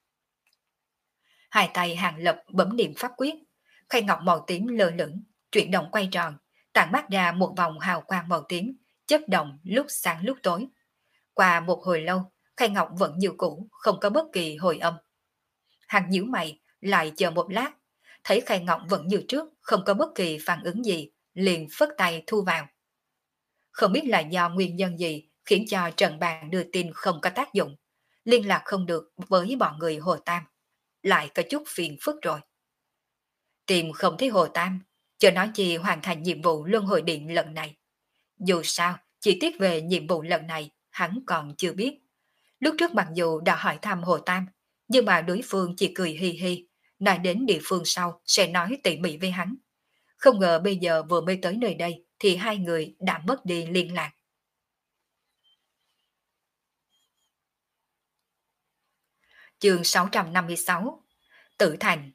Speaker 1: Hai tay Hàng Lập bấm niệm pháp quyết, khay ngọc màu tím lơ lửng, chuyển động quay tròn, tản mát ra một vòng hào quang màu tím, chớp động lúc sáng lúc tối. Qua một hồi lâu, khay ngọc vẫn như cũ, không có bất kỳ hồi âm. Hàng nhíu mày, lại chờ một lát, thấy khay ngọc vẫn như trước, không có bất kỳ phản ứng gì, liền phất tay thu vào. Không biết là do nguyên nhân gì khiến cho trận bàn đưa tin không có tác dụng, liên lạc không được với bọn người Hồ Tam, lại có chút phiền phức rồi. Tìm không thấy Hồ Tam, chờ nói chi hoàn thành nhiệm vụ luân hồi điện lần này. Dù sao, chi tiết về nhiệm vụ lần này hắn còn chưa biết. Lúc trước mặc dù đã hỏi thăm Hồ Tam, nhưng mà đối phương chỉ cười hi hi, nói đến địa phương sau sẽ nói tỉ mỉ với hắn. Không ngờ bây giờ vừa mới tới nơi đây thì hai người đã mất đi liên lạc. Chương sáu trăm năm mươi sáu Tử Thành.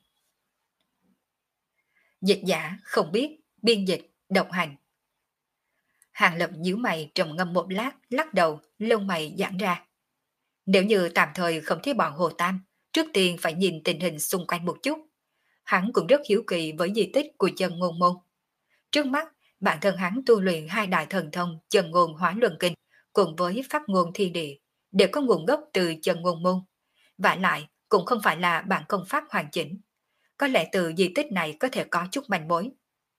Speaker 1: Dịch giả không biết, biên dịch, độc hành. Hàng Lập nhíu mày trầm ngâm một lát, lắc đầu, lông mày giãn ra. Nếu như tạm thời không thấy bọn Hồ Tam, trước tiên phải nhìn tình hình xung quanh một chút. Hắn cũng rất hiếu kỳ với di tích của chân ngôn môn. Trước mắt, bản thân hắn tu luyện hai đại thần thông chân ngôn hóa luân kinh cùng với pháp ngôn thi địa, đều có nguồn gốc từ chân ngôn môn. Và lại, cũng không phải là bản công pháp hoàn chỉnh. Có lẽ từ di tích này có thể có chút manh mối.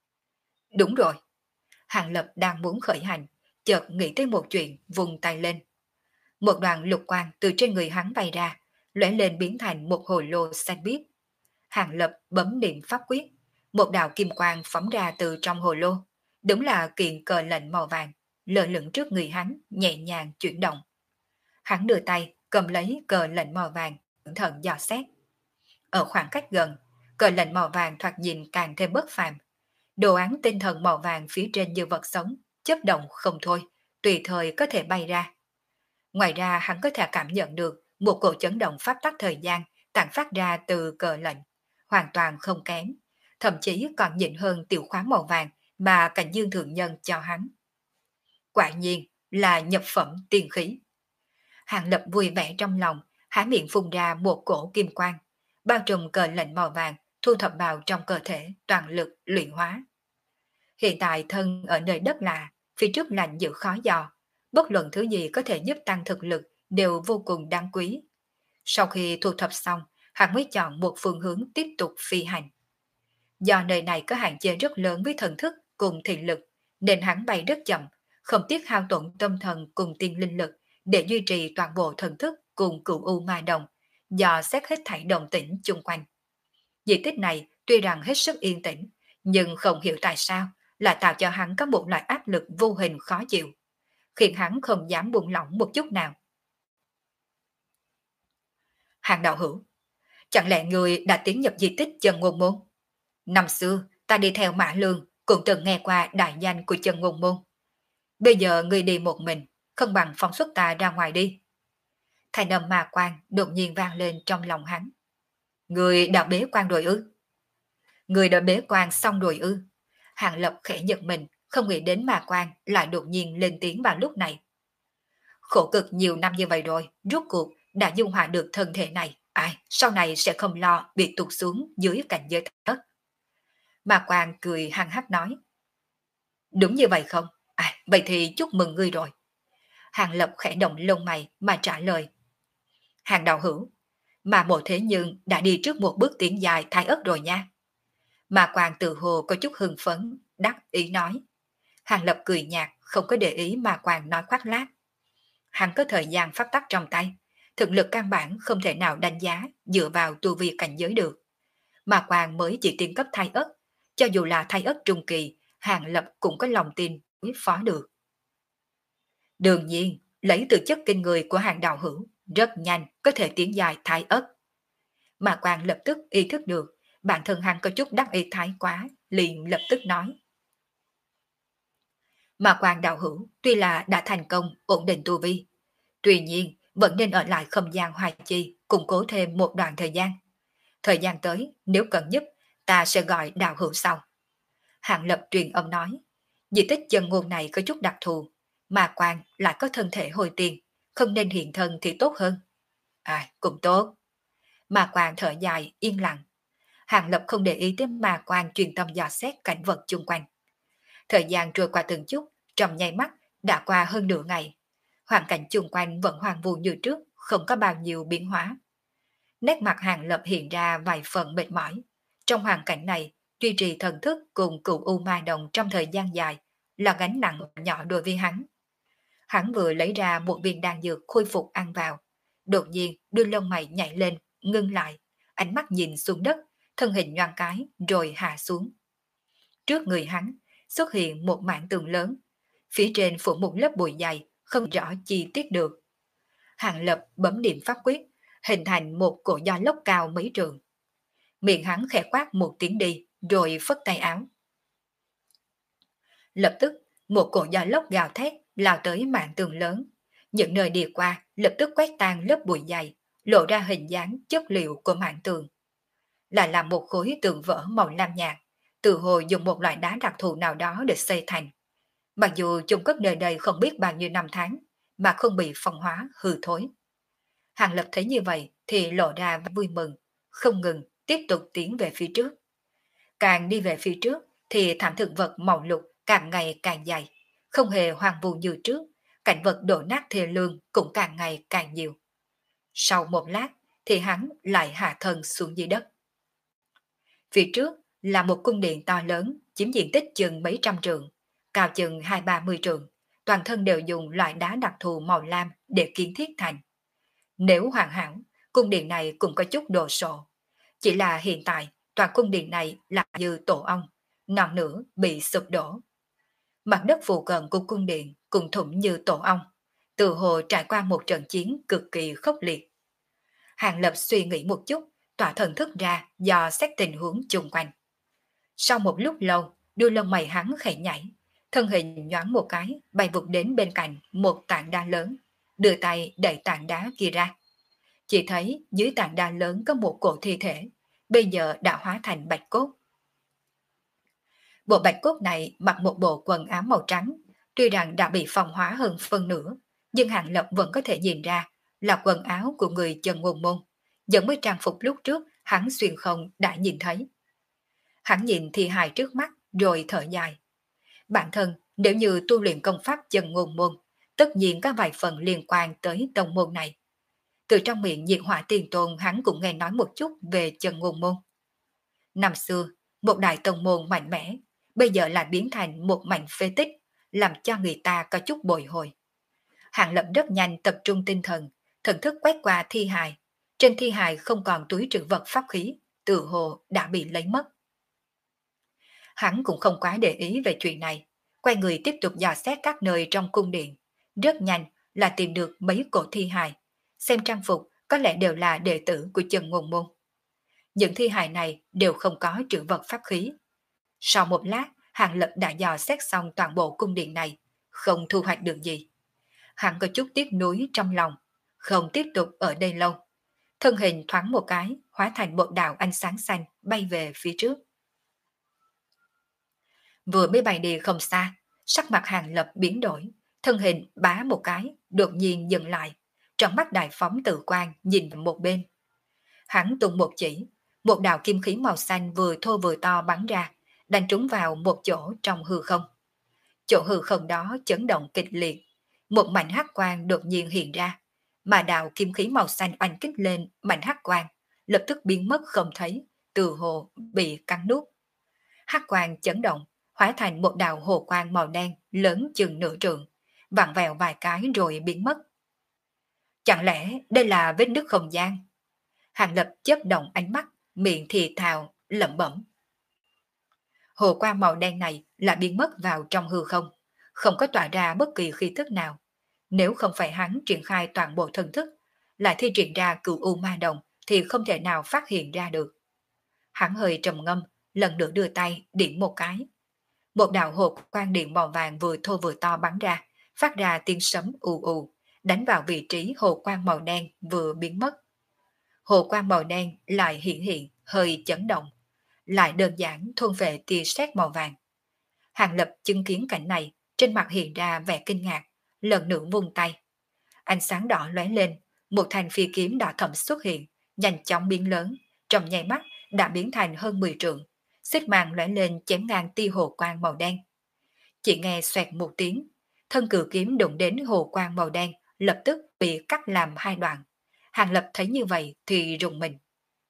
Speaker 1: Đúng rồi. Hàng Lập đang muốn khởi hành, chợt nghĩ tới một chuyện, vùng tay lên. Một đoàn lục quang từ trên người hắn bay ra, lóe lên biến thành một hồ lô xanh biếc. Hàng Lập bấm niệm pháp quyết, một đạo kim quang phóng ra từ trong hồ lô, đúng là kiện cờ lệnh màu vàng, lơ lửng trước người hắn, nhẹ nhàng chuyển động. Hắn đưa tay cầm lấy cờ lệnh màu vàng, cẩn thận dò xét. Ở khoảng cách gần, cờ lệnh màu vàng thoạt nhìn càng thêm bất phàm. Đồ án tinh thần màu vàng phía trên như vật sống, chớp động không thôi, tùy thời có thể bay ra. Ngoài ra hắn có thể cảm nhận được một cổ chấn động pháp tắc thời gian tản phát ra từ cờ lệnh, hoàn toàn không kém, thậm chí còn nhịn hơn tiểu khoáng màu vàng mà Cảnh Dương Thượng Nhân cho hắn. Quả nhiên là nhập phẩm tiên khí. Hàng Lập vui vẻ trong lòng, há miệng phun ra một cổ kim quang, bao trùm cờ lệnh màu vàng, thu thập vào trong cơ thể toàn lực luyện hóa. Hiện tại thân ở nơi đất lạ, phía trước lạnh dữ khó dò, bất luận thứ gì có thể giúp tăng thực lực đều vô cùng đáng quý. Sau khi thu thập xong, hắn mới chọn một phương hướng tiếp tục phi hành. Do nơi này có hạn chế rất lớn với thần thức cùng thị lực, nên hắn bay rất chậm, không tiếc hao tổn tâm thần cùng tiên linh lực để duy trì toàn bộ thần thức cùng cửu u ma đồng, dò xét hết thảy động tĩnh chung quanh. Di tích này tuy rằng hết sức yên tĩnh, nhưng không hiểu tại sao lại tạo cho hắn có một loại áp lực vô hình khó chịu, khiến hắn không dám buông lỏng một chút nào. Hàng đạo hữu, chẳng lẽ người đã tiến nhập di tích chân ngôn môn? Năm xưa, ta đi theo Mã Lương, cũng từng nghe qua đại danh của chân ngôn môn. Bây giờ người đi một mình, không bằng phóng xuất ta ra ngoài đi. Thanh âm ma quang đột nhiên vang lên trong lòng hắn. Người đã bế quan rồi ư? Người đã bế quan xong rồi ư? Hàng Lập khẽ giật mình, không nghĩ đến Ma Quan lại đột nhiên lên tiếng vào lúc này. Khổ cực nhiều năm như vậy rồi, rốt cuộc đã dung hòa được thân thể này. Ai, sau này sẽ không lo bị tụt xuống dưới cảnh giới thất. Ma Quan cười hăng hắc nói. Đúng như vậy không? À, vậy thì chúc mừng ngươi rồi. Hàng Lập khẽ động lông mày mà trả lời. Hàng đạo hữu, mà bộ thế nhưng đã đi trước một bước tiến dài thái ớt rồi nha. Ma Quan tự hồ có chút hưng phấn, đắc ý nói. Hàng Lập cười nhạt, không có để ý Ma Quan nói khoác lác. Hắn có thời gian phát tắc trong tay, thực lực căn bản không thể nào đánh giá dựa vào tu vi cảnh giới được. Ma Quan mới chỉ tiên cấp thái ất, cho dù là thái ất trung kỳ, Hàng Lập cũng có lòng tin đối phó được. Đương nhiên, lấy từ chất kinh người của Hàng đạo hữu, rất nhanh có thể tiến dài thái ất. Ma Quan lập tức ý thức được, bản thân hắn có chút đắc ý thái quá, liền lập tức nói. Ma Quan đạo hữu tuy là đã thành công ổn định tu vi, tuy nhiên vẫn nên ở lại không gian hoài chi, củng cố thêm một đoạn thời gian. Thời gian tới, nếu cần giúp, ta sẽ gọi đạo hữu sau. Hạng Lập truyền âm nói, di tích chân ngôn này có chút đặc thù, mà Quan lại có thân thể hồi tiền, không nên hiện thân thì tốt hơn. À, cũng tốt. Ma Quan thở dài, yên lặng. Hạng Lập không để ý tới Ma Quan truyền tâm dò xét cảnh vật chung quanh. Thời gian trôi qua từng chút, trong nháy mắt, đã qua hơn nửa ngày. Hoàn cảnh chung quanh vẫn hoang vu như trước, không có bao nhiêu biến hóa. Nét mặt Hàng Lập hiện ra vài phần mệt mỏi. Trong hoàn cảnh này, duy trì thần thức cùng cựu U Ma Đồng trong thời gian dài là gánh nặng nhỏ đối với hắn. Hắn vừa lấy ra một viên đan dược khôi phục ăn vào. Đột nhiên đưa lông mày nhảy lên, ngưng lại, ánh mắt nhìn xuống đất, thân hình nhoang cái rồi hạ xuống. Trước người hắn xuất hiện một mảng tường lớn, phía trên phủ một lớp bụi dày, không rõ chi tiết được. Hàng Lập bấm điểm pháp quyết, hình thành một cổ gió lốc cao mấy trường. Miệng hắn khẽ quát một tiếng đi, rồi phất tay áo. Lập tức, một cổ gió lốc gào thét lao tới mảng tường lớn. Những nơi đi qua lập tức quét tan lớp bụi dày, lộ ra hình dáng chất liệu của mảng tường. Lại là một khối tường vỡ màu lam nhạt, từ hồi dùng một loại đá đặc thù nào đó để xây thành. Mặc dù chung cất nơi đây không biết bao nhiêu năm tháng, mà không bị phong hóa hư thối. Hàng Lập thấy như vậy thì lộ ra vui mừng, không ngừng tiếp tục tiến về phía trước. Càng đi về phía trước thì thảm thực vật màu lục càng ngày càng dày, không hề hoang vu như trước, cảnh vật đổ nát thê lương cũng càng ngày càng nhiều. Sau một lát thì hắn lại hạ thân xuống dưới đất. Phía trước là một cung điện to lớn, chiếm diện tích chừng mấy trăm trượng, cao chừng hai ba mươi trượng, toàn thân đều dùng loại đá đặc thù màu lam để kiến thiết thành. Nếu hoàn hảo, cung điện này cũng có chút đồ sộ. Chỉ là hiện tại, toàn cung điện này là như tổ ong, non nữa bị sụp đổ. Mặt đất phù cận của cung điện cũng thủng như tổ ong, từ hồ trải qua một trận chiến cực kỳ khốc liệt. Hàng Lập suy nghĩ một chút, tỏa thần thức ra do xét tình huống chung quanh. Sau một lúc lâu, đuôi lông mày hắn khẽ nhảy, thân hình nhoáng một cái, bay vụt đến bên cạnh một tảng đá lớn, đưa tay đẩy tảng đá kia ra. Chỉ thấy dưới tảng đá lớn có một cổ thi thể, bây giờ đã hóa thành bạch cốt. Bộ bạch cốt này mặc một bộ quần áo màu trắng, tuy rằng đã bị phong hóa hơn phân nửa, nhưng Hàng Lập vẫn có thể nhìn ra là quần áo của người Chân Ngôn Môn, giống với trang phục lúc trước hắn xuyên không đã nhìn thấy. Hắn nhìn thi hài trước mắt rồi thở dài. Bản thân nếu như tu luyện công pháp Chân Ngôn Môn, tất nhiên có vài phần liên quan tới tông môn này. Từ trong miệng Diệt Hỏa Tiền Tôn hắn cũng nghe nói một chút về Chân Ngôn Môn. Năm xưa, một đại tông môn mạnh mẽ, bây giờ lại biến thành một mảnh phế tích, làm cho người ta có chút bồi hồi. Hàng Lập rất nhanh tập trung tinh thần, thần thức quét qua thi hài. Trên thi hài không còn túi trữ vật pháp khí, tự hồ đã bị lấy mất. Hắn cũng không quá để ý về chuyện này, quay người tiếp tục dò xét các nơi trong cung điện. Rất nhanh là tìm được mấy cổ thi hài, xem trang phục có lẽ đều là đệ tử của Chân Ngôn Môn. Những thi hài này đều không có trữ vật pháp khí. Sau một lát, Hàng Lập đã dò xét xong toàn bộ cung điện này, không thu hoạch được gì. Hắn có chút tiếc nuối trong lòng, không tiếp tục ở đây lâu. thân hình thoáng một cái, hóa thành một đạo ánh sáng xanh bay về phía trước. Vừa mới bay đi không xa, sắc mặt Hàng Lập biến đổi, thân hình bá một cái, đột nhiên dừng lại, trong mắt đại phóng tự quan nhìn một bên. Hắn tung một chỉ, một đạo kim khí màu xanh vừa thô vừa to bắn ra, đánh trúng vào một chỗ trong hư không. Chỗ hư không đó chấn động kịch liệt, một mảnh hắc quang đột nhiên hiện ra, mà đạo kim khí màu xanh oanh kích lên mảnh hắc quang, lập tức biến mất không thấy, từ hồ bị cắn nuốt. Hắc quang chấn động, hóa thành một đạo hồ quang màu đen lớn chừng nửa trượng, vặn vẹo vài cái rồi biến mất. Chẳng lẽ đây là vết nứt không gian? Hàng Lập chớp động ánh mắt, miệng thì thào, lẩm bẩm. Hồ quang màu đen này là biến mất vào trong hư không, không có tỏa ra bất kỳ khí thức nào. Nếu không phải hắn triển khai toàn bộ thần thức, lại thi triển ra cửu u ma đồng thì không thể nào phát hiện ra được. Hắn hơi trầm ngâm, lần nữa đưa tay điểm một cái. Một đạo hồ quang điện màu vàng vừa thô vừa to bắn ra, phát ra tiếng sấm ù ù, đánh vào vị trí hồ quang màu đen vừa biến mất. Hồ quang màu đen lại hiện hiện, hơi chấn động, lại đơn giản thôn về tia sét màu vàng. Hàng Lập chứng kiến cảnh này, trên mặt hiện ra vẻ kinh ngạc, lần nữa vung tay. Ánh sáng đỏ lóe lên, một thanh phi kiếm đỏ thẫm xuất hiện, nhanh chóng biến lớn, trong nháy mắt đã biến thành hơn mười trượng, xích màng lóe lên chém ngang tia hồ quang màu đen. Chỉ nghe xoẹt một tiếng, thân cử kiếm đụng đến hồ quang màu đen, lập tức bị cắt làm hai đoạn. Hàng Lập thấy như vậy thì rùng mình.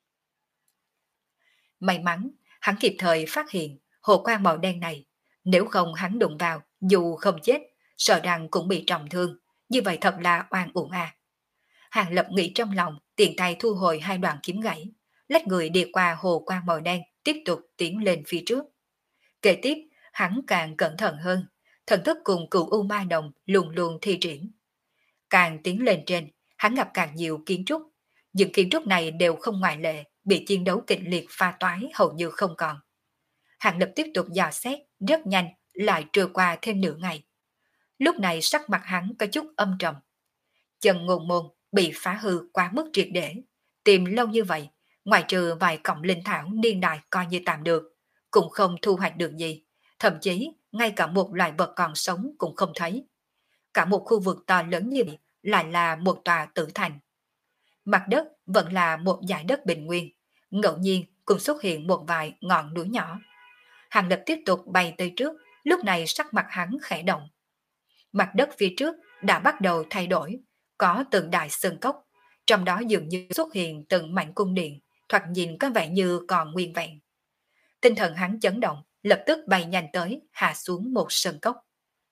Speaker 1: May mắn, hắn kịp thời phát hiện hồ quang màu đen này, nếu không hắn đụng vào, dù không chết, sợ rằng cũng bị trọng thương, như vậy thật là oan uổng à. Hàng Lập nghĩ trong lòng, tiện tay thu hồi hai đoạn kiếm gãy, lách người đi qua hồ quang màu đen, tiếp tục tiến lên phía trước. Kế tiếp, hắn càng cẩn thận hơn, thần thức cùng cửu u ma đồng luôn luôn thi triển. Càng tiến lên trên, hắn gặp càng nhiều kiến trúc, những kiến trúc này đều không ngoại lệ, bị chiến đấu kịch liệt pha toái hầu như không còn. Hàng Lập tiếp tục dò xét, rất nhanh, lại trôi qua thêm nửa ngày. Lúc này sắc mặt hắn có chút âm trầm. Chân ngôn môn bị phá hư quá mức triệt để, tìm lâu như vậy, ngoài trừ vài cọng linh thảo niên đại coi như tạm được, cũng không thu hoạch được gì, thậm chí ngay cả một loài vật còn sống cũng không thấy. Cả một khu vực to lớn như vậy lại là một tòa tử thành. Mặt đất vẫn là một dải đất bình nguyên, ngẫu nhiên cũng xuất hiện một vài ngọn núi nhỏ. Hàng Lập tiếp tục bay tới trước, lúc này sắc mặt hắn khẽ động. Mặt đất phía trước đã bắt đầu thay đổi, có từng đại sơn cốc, trong đó dường như xuất hiện từng mảnh cung điện, thoạt nhìn có vẻ như còn nguyên vẹn. Tinh thần hắn chấn động, lập tức bay nhanh tới, hạ xuống một sơn cốc.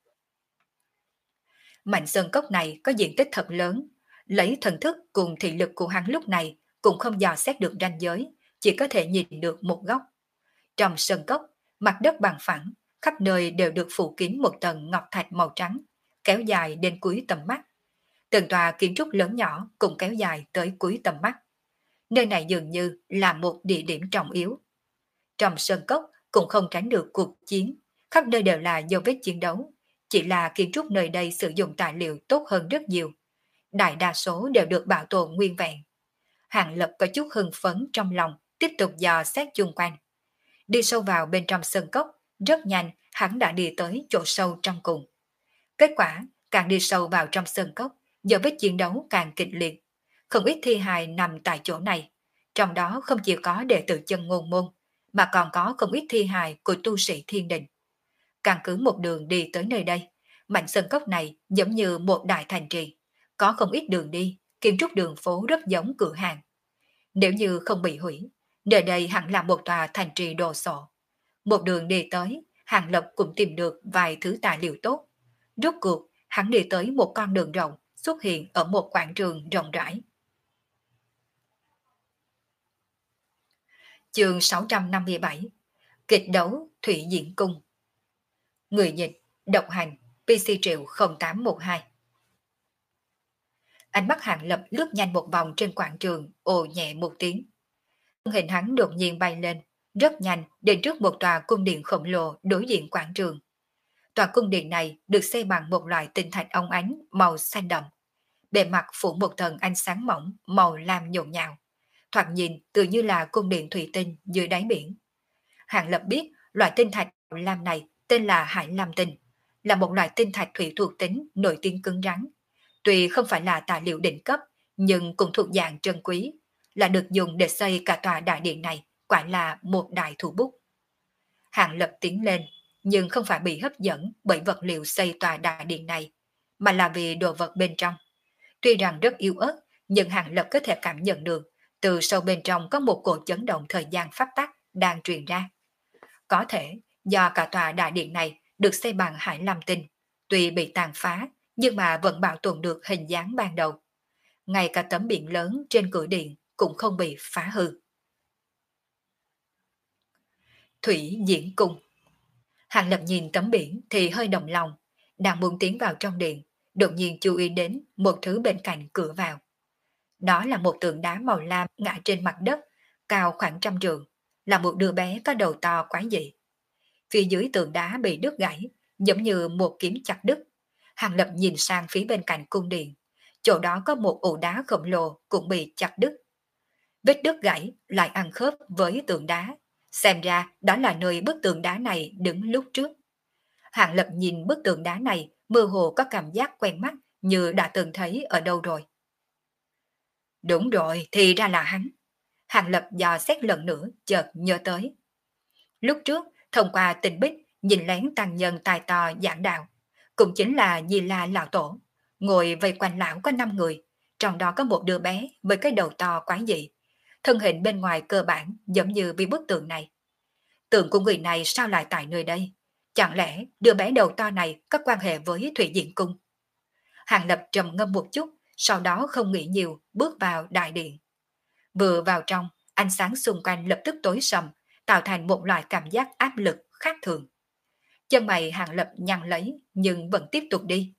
Speaker 1: Mảnh sơn cốc này có diện tích thật lớn, lấy thần thức cùng thị lực của hắn lúc này cũng không dò xét được ranh giới, chỉ có thể nhìn được một góc. Trong sơn cốc, mặt đất bằng phẳng, khắp nơi đều được phủ kín một tầng ngọc thạch màu trắng, kéo dài đến cuối tầm mắt. Từng tòa kiến trúc lớn nhỏ cũng kéo dài tới cuối tầm mắt. Nơi này dường như là một địa điểm trọng yếu. Trong sơn cốc cũng không tránh được cuộc chiến, khắp nơi đều là dấu vết chiến đấu, chỉ là kiến trúc nơi đây sử dụng tài liệu tốt hơn rất nhiều. Đại đa số đều được bảo tồn nguyên vẹn. Hàng Lập có chút hưng phấn trong lòng, tiếp tục dò xét chung quanh. Đi sâu vào bên trong sơn cốc, rất nhanh hắn đã đi tới chỗ sâu trong cùng. Kết quả, càng đi sâu vào trong sơn cốc, dấu vết chiến đấu càng kịch liệt. Không ít thi hài nằm tại chỗ này, trong đó không chỉ có đệ tử chân ngôn môn, mà còn có không ít thi hài của tu sĩ thiên đình. Càng cứ một đường đi tới nơi đây, mảnh sơn cốc này giống như một đại thành trì, có không ít đường đi, kiến trúc đường phố rất giống cửa hàng. Nếu như không bị hủy, nơi đây hẳn là một tòa thành trì đồ sộ. Một đường đi tới, Hàng Lập cũng tìm được vài thứ tài liệu tốt. Rốt cuộc, hắn đi tới một con đường rộng, xuất hiện ở một quảng trường rộng rãi. Chương sáu trăm năm mươi bảy. Kịch đấu Thủy Diễn Cung. Người dịch, độc hành, pê xê Triệu không tám một hai. Ánh mắt Hàng Lập lướt nhanh một vòng trên quảng trường, ồ nhẹ một tiếng. Hình hắn đột nhiên bay lên, rất nhanh đến trước một tòa cung điện khổng lồ đối diện quảng trường. Tòa cung điện này được xây bằng một loại tinh thạch óng ánh màu xanh đậm. bề mặt phủ một tầng ánh sáng mỏng màu lam nhộn nhạo, thoạt nhìn tự như là cung điện thủy tinh dưới đáy biển. Hàng Lập biết loại tinh thạch lam này tên là Hải Lam tinh, là một loại tinh thạch thủy thuộc tính nổi tiếng cứng rắn. Tuy không phải là tài liệu đỉnh cấp, nhưng cũng thuộc dạng trân quý, là được dùng để xây cả tòa đại điện này, quả là một đại thủ bút. Hàng Lập tiến lên, nhưng không phải bị hấp dẫn bởi vật liệu xây tòa đại điện này, mà là vì đồ vật bên trong. Tuy rằng rất yếu ớt, nhưng Hàng Lập có thể cảm nhận được từ sâu bên trong có một cổ chấn động thời gian pháp tắc đang truyền ra. Có thể do cả tòa đại điện này được xây bằng hải lam tinh, tuy bị tàn phá nhưng mà vẫn bảo tồn được hình dáng ban đầu. Ngay cả tấm biển lớn trên cửa điện cũng không bị phá hư. Thủy Diễn Cung. Hàng Lập nhìn tấm biển thì hơi động lòng, đang muốn tiến vào trong điện, đột nhiên chú ý đến một thứ bên cạnh cửa vào. Đó là một tượng đá màu lam ngã trên mặt đất, cao khoảng trăm trượng, là một đứa bé có đầu to quái dị. Phía dưới tượng đá bị đứt gãy, giống như một kiếm chặt đứt. Hàng Lập nhìn sang phía bên cạnh cung điện, chỗ đó có một ụ đá khổng lồ cũng bị chặt đứt. Vết đứt gãy lại ăn khớp với tượng đá, xem ra đó là nơi bức tượng đá này đứng lúc trước. Hàng Lập nhìn bức tượng đá này, mơ hồ có cảm giác quen mắt như đã từng thấy ở đâu rồi. Đúng rồi, thì ra là hắn. Hàng Lập dò xét lần nữa, chợt nhớ tới. Lúc trước, thông qua tình bích, nhìn lén tăng nhân tài to giảng đạo, cũng chính là Di La Lão Tổ. Ngồi vây quanh lão có năm người, trong đó có một đứa bé với cái đầu to quái dị. Thân hình bên ngoài cơ bản giống như vì bức tượng này. Tượng của người này sao lại tại nơi đây? Chẳng lẽ đứa bé đầu to này có quan hệ với Thủy Diễn Cung? Hàng Lập trầm ngâm một chút, sau đó không nghĩ nhiều, bước vào đại điện. Vừa vào trong, ánh sáng xung quanh lập tức tối sầm, tạo thành một loại cảm giác áp lực khác thường. Chân mày Hàng Lập nhăn lấy, nhưng vẫn tiếp tục đi.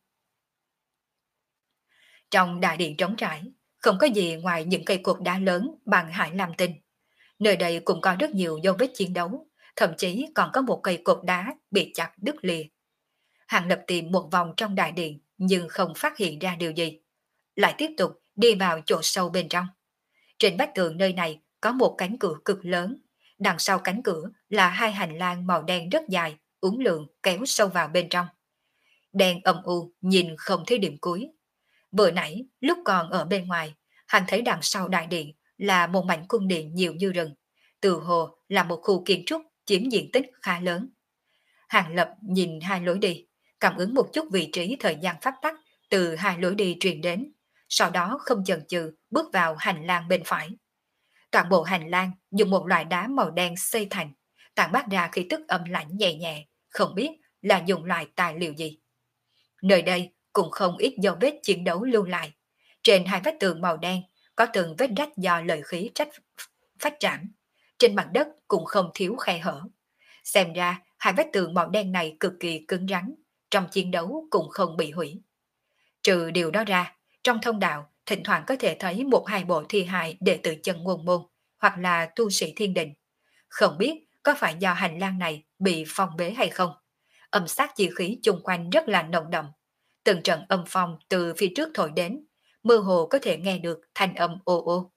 Speaker 1: Trong đại điện trống trải, không có gì ngoài những cây cột đá lớn bằng hải lam tinh. Nơi đây cũng có rất nhiều dấu vết chiến đấu, thậm chí còn có một cây cột đá bị chặt đứt lìa. Hàng Lập tìm một vòng trong đại điện, nhưng không phát hiện ra điều gì. Lại tiếp tục đi vào chỗ sâu bên trong. Trên vách tường nơi này có một cánh cửa cực lớn, đằng sau cánh cửa là hai hành lang màu đen rất dài, uốn lượn kéo sâu vào bên trong. Đen âm u, nhìn không thấy điểm cuối. Vừa nãy, lúc còn ở bên ngoài, hắn thấy đằng sau đại điện là một mảnh cung điện nhiều như rừng, từ hồ là một khu kiến trúc chiếm diện tích khá lớn. Hàng Lập nhìn hai lối đi, cảm ứng một chút vị trí thời gian pháp tắc từ hai lối đi truyền đến, sau đó không chần chừ bước vào hành lang bên phải. Toàn bộ hành lang dùng một loại đá màu đen xây thành, tản mát ra khí tức âm lạnh nhẹ nhẹ, không biết là dùng loại tài liệu gì. Nơi đây cũng không ít dấu vết chiến đấu lưu lại. Trên hai vách tường màu đen có từng vết rách do lợi khí trách phát trảm. Trên mặt đất cũng không thiếu khe hở. Xem ra hai vách tường màu đen này cực kỳ cứng rắn, trong chiến đấu cũng không bị hủy. Trừ điều đó ra, trong thông đạo thỉnh thoảng có thể thấy một hai bộ thi hài đệ tử chân ngôn môn hoặc là tu sĩ thiên đình. Không biết có phải do hành lang này bị phong bế hay không. Âm sát chi khí chung quanh rất là nồng đậm. Từng trận âm phong từ phía trước thổi đến, mơ hồ có thể nghe được thanh âm ô ô.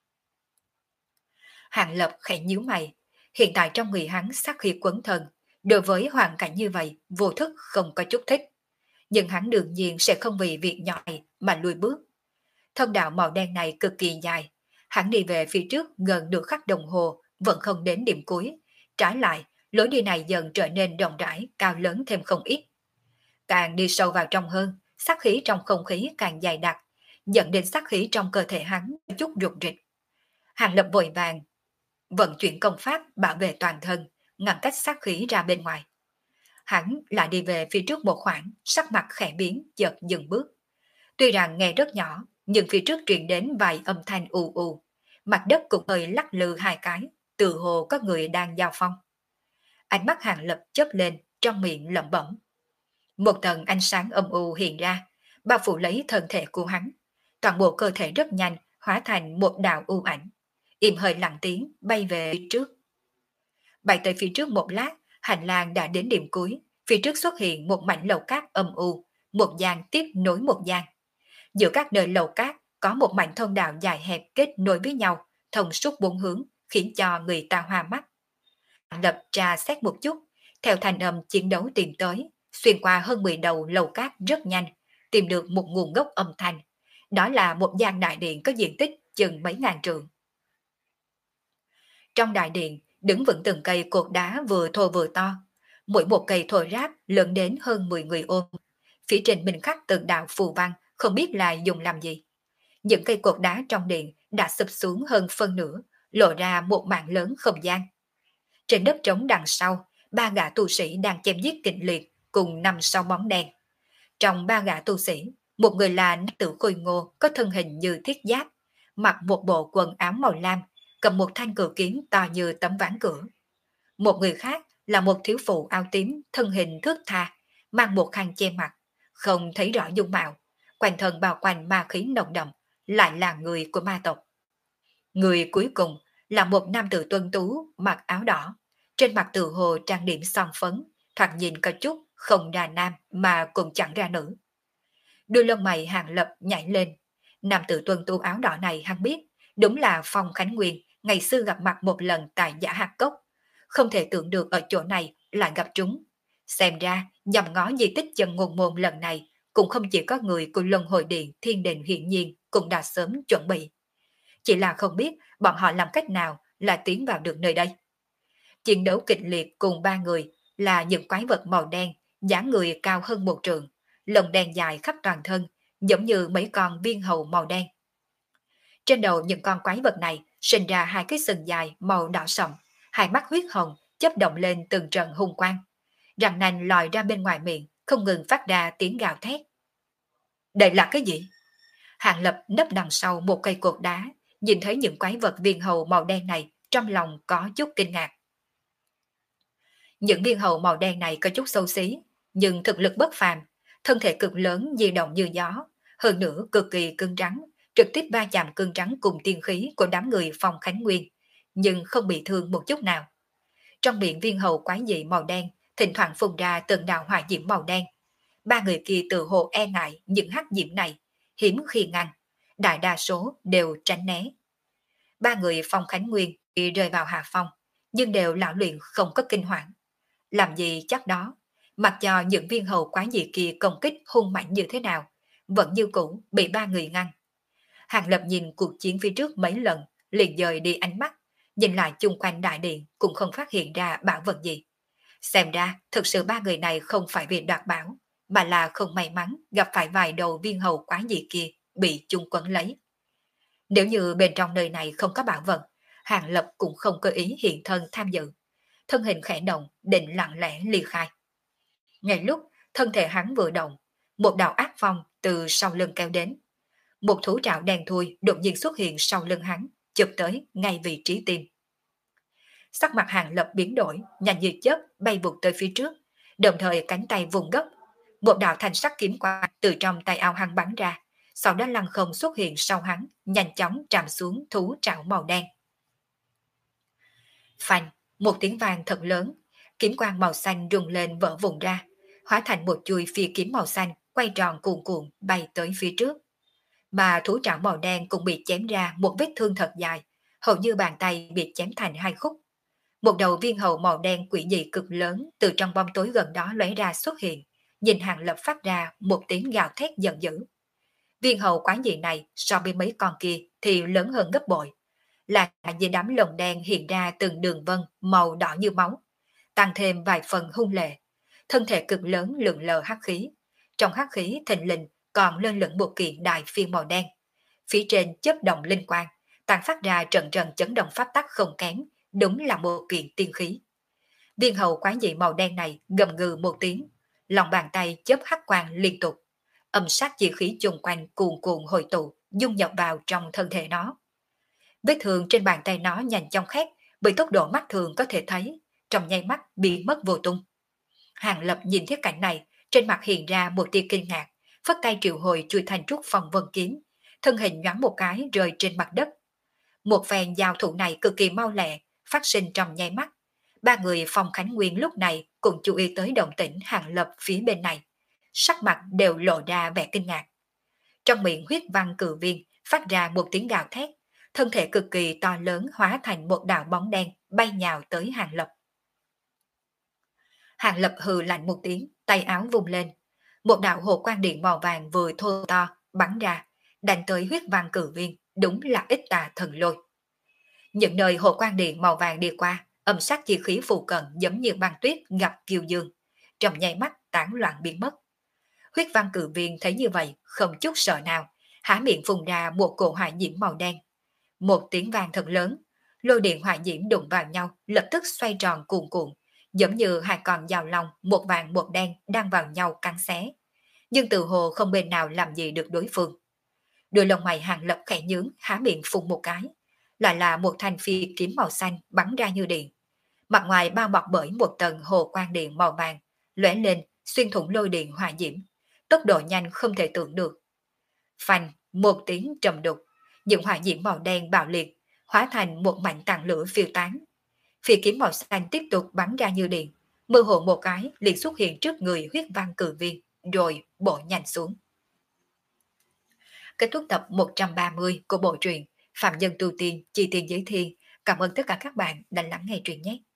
Speaker 1: Hàng Lập khẽ nhíu mày, hiện tại trong người hắn sát khí quấn thân, đối với hoàn cảnh như vậy vô thức không có chút thích. Nhưng hắn đương nhiên sẽ không vì việc nhỏ này mà lùi bước. Thông đạo màu đen này cực kỳ dài, hắn đi về phía trước gần nửa khắc đồng hồ vẫn không đến điểm cuối. Trái lại, lối đi này dần trở nên rộng rãi, cao lớn thêm không ít. Càng đi sâu vào trong hơn, sát khí trong không khí càng dày đặc, dẫn đến sát khí trong cơ thể hắn chút rụt rịch. Hàng Lập vội vàng vận chuyển công pháp bảo vệ toàn thân, ngăn cách sát khí ra bên ngoài. Hắn lại đi về phía trước một khoảng, sắc mặt khẽ biến, chợt dừng bước. Tuy rằng nghe rất nhỏ, nhưng phía trước truyền đến vài âm thanh ù ù, mặt đất cũng hơi lắc lư hai cái, từ hồ có người đang giao phong. Ánh mắt Hàng Lập chớp lên, trong miệng lẩm bẩm. Một tầng ánh sáng âm u hiện ra, bao phủ lấy thân thể của hắn. Toàn bộ cơ thể rất nhanh, hóa thành một đạo u ảnh. Im hơi lặng tiếng, bay về phía trước. Bay tới phía trước một lát, hành lang đã đến điểm cuối. Phía trước xuất hiện một mảnh lầu cát âm u, một gian tiếp nối một gian. Giữa các nơi lầu cát có một mảnh thông đạo dài hẹp kết nối với nhau, thông suốt bốn hướng, khiến cho người ta hoa mắt. Lập tra xét một chút, theo thành âm chiến đấu tìm tới, xuyên qua hơn mười đầu lầu cát rất nhanh, tìm được một nguồn gốc âm thanh. Đó là một gian đại điện có diện tích chừng mấy ngàn trượng. Trong đại điện, đứng vững từng cây cột đá vừa thô vừa to. Mỗi một cây thô ráp lớn đến hơn mười người ôm. Phía trên mình khắc từng đạo phù văn, không biết là dùng làm gì. Những cây cột đá trong điện đã sụp xuống hơn phân nửa, lộ ra một mảng lớn không gian. Trên đất trống đằng sau, ba gã tu sĩ đang chém giết kịch liệt cùng nằm sau bóng đen. Trong ba gã tu sĩ, một người là nam tử khôi ngô có thân hình như thiết giáp, mặc một bộ quần áo màu lam, cầm một thanh cự kiếm to như tấm ván cửa. Một người khác là một thiếu phụ áo tím, thân hình thướt tha, mang một khăn che mặt, không thấy rõ dung mạo, quanh thân bao quanh ma khí nồng đậm, lại là người của ma tộc. Người cuối cùng là một nam tử tuấn tú mặc áo đỏ, trên mặt tự hồ trang điểm son phấn, thoạt nhìn có chút không ra nam mà cũng chẳng ra nữ. Đôi lông mày Hàng Lập nhảy lên, nam tử tuấn tú áo đỏ này hắn biết, đúng là Phong Khánh Nguyên ngày xưa gặp mặt một lần tại Giả Hạt Cốc, không thể tưởng được ở chỗ này lại gặp chúng. Xem ra nhằm ngó di tích chân ngôn môn lần này cũng không chỉ có người của Luân Hồi Điện Thiên Đình hiển nhiên cũng đã sớm chuẩn bị. Chỉ là không biết bọn họ làm cách nào là tiến vào được nơi đây. Chiến đấu kịch liệt cùng ba người là những quái vật màu đen, dáng người cao hơn một trượng, lông đen dài khắp toàn thân, giống như mấy con viên hầu màu đen. Trên đầu những con quái vật này sinh ra hai cái sừng dài màu đỏ sậm, hai mắt huyết hồng chớp động lên từng trận hung quang. Răng nanh lòi ra bên ngoài miệng, không ngừng phát ra tiếng gào thét. Đây là cái gì? Hàng Lập nấp đằng sau một cây cột đá, nhìn thấy những quái vật viên hầu màu đen này, trong lòng có chút kinh ngạc. Những viên hầu màu đen này có chút xấu xí, nhưng thực lực bất phàm, thân thể cực lớn di động như gió, hơn nữa cực kỳ cứng rắn, trực tiếp va chạm cứng rắn cùng tiên khí của đám người Phong Khánh Nguyên, nhưng không bị thương một chút nào. Trong miệng viên hầu quái dị màu đen, thỉnh thoảng phun ra từng đạo hỏa diễm màu đen. Ba người kia tự hồ e ngại những hắc diễm này, hiếm khi ngăn, đại đa số đều tránh né. Ba người Phong Khánh Nguyên bị rơi vào hạ phong, nhưng đều lão luyện không có kinh hoàng. Làm gì chắc đó, mặc cho những viên hầu quái dị kia công kích hung mạnh như thế nào, vẫn như cũ bị ba người ngăn. Hàng Lập nhìn cuộc chiến phía trước mấy lần, liền dời đi ánh mắt, nhìn lại chung quanh đại điện cũng không phát hiện ra bảo vật gì. Xem ra thực sự ba người này không phải vì đoạt bảo, mà là không may mắn gặp phải vài đầu viên hầu quái dị kia bị chung quấn lấy. Nếu như bên trong nơi này không có bảo vật, Hàng Lập cũng không có ý hiện thân tham dự. Thân hình khẽ động, định lặng lẽ ly khai. Ngay lúc thân thể hắn vừa động, một đạo ác phong từ sau lưng kéo đến. Một thú trảo đen thui đột nhiên xuất hiện sau lưng hắn, chụp tới ngay vị trí tim. Sắc mặt Hàng Lập biến đổi, nhanh như chớp bay vụt tới phía trước, đồng thời cánh tay vùng gấp. Một đạo thanh sắc kiếm quang từ trong tay áo hắn bắn ra, sau đó lăng không xuất hiện sau hắn, nhanh chóng chạm xuống thú trảo màu đen. Phanh, một tiếng vang thật lớn, kiếm quang màu xanh rung lên vỡ vụn ra, hóa thành một chuôi phi kiếm màu xanh quay tròn cuồn cuộn bay tới phía trước. Mà thú trảo màu đen cũng bị chém ra một vết thương thật dài, hầu như bàn tay bị chém thành hai khúc. Một đầu viên hầu màu đen quỷ dị cực lớn từ trong bóng tối gần đó lóe ra xuất hiện, nhìn Hàng Lập phát ra một tiếng gào thét giận dữ. Viên hầu quái dị này so với mấy con kia thì lớn hơn gấp bội, là dưới đám lồng đen hiện ra từng đường vân màu đỏ như máu, tăng thêm vài phần hung lệ. Thân thể cực lớn lượn lờ hắc khí, trong hắc khí thình lình còn lơ lửng một kiện đại phiên màu đen. Phía trên chớp động linh quang, tàn phát ra trận trận chấn động pháp tắc không kém, đúng là một kiện tiên khí. Viên hầu quái dị màu đen này gầm gừ một tiếng, lòng bàn tay chớp hắc quang liên tục, âm sát chi khí chung quanh cuồn cuộn hội tụ, dung nhập vào trong thân thể nó. Vết thương trên bàn tay nó nhanh chóng khét, bởi tốc độ mắt thường có thể thấy, trong nháy mắt bị mất vô tung. Hàng Lập nhìn thấy cảnh này, trên mặt hiện ra một tia kinh ngạc, phất tay triệu hồi chui thành trúc phong vân kiếm, thân hình nhoáng một cái rơi trên mặt đất. Một phen giao thủ này cực kỳ mau lẹ, phát sinh trong nháy mắt. Ba người Phong Khánh Nguyên lúc này cũng chú ý tới động tĩnh Hàng Lập phía bên này, sắc mặt đều lộ ra vẻ kinh ngạc. Trong miệng huyết văn cự viên phát ra một tiếng gào thét, thân thể cực kỳ to lớn hóa thành một đạo bóng đen bay nhào tới Hàng Lập. Hàng Lập hừ lạnh một tiếng, tay áo vung lên. Một đạo hồ quang điện màu vàng vừa thô to bắn ra, đánh tới huyết văn cự viên, đúng là ít tà thần lôi. Những nơi hồ quang điện màu vàng đi qua, âm sắc chi khí phù cận giống như băng tuyết gặp kiều dương, trong nháy mắt tán loạn biến mất. Huyết văn cự viên thấy như vậy, không chút sợ nào, há miệng phun ra một cổ hỏa diễm màu đen. Một tiếng vang thật lớn, lôi điện hỏa diễm đụng vào nhau, lập tức xoay tròn cuồn cuộn, giống như hai con dao long, một vàng một đen đang vào nhau cắn xé. Nhưng từ hồ không bên nào làm gì được đối phương. Đôi lông mày Hàng Lập khẽ nhướng, há miệng phun một cái, lại là một thanh phi kiếm màu xanh bắn ra như điện. Mặt ngoài bao bọc bởi một tầng hồ quang điện màu vàng, lóe lên xuyên thủng lôi điện hỏa diễm, tốc độ nhanh không thể tưởng được. Phanh, một tiếng trầm đục, những hỏa diễm màu đen bạo liệt, hóa thành một mảnh tàn lửa phiêu tán. Phi kiếm màu xanh tiếp tục bắn ra như điện, mơ hồ một cái liền xuất hiện trước người huyết văn cử viên, rồi bổ nhanh xuống. Kết thúc tập một trăm ba mươi của bộ truyện Phạm Nhân Tu Tiên Chi Tiên Giới Thiên. Cảm ơn tất cả các bạn đã lắng nghe truyện nhé.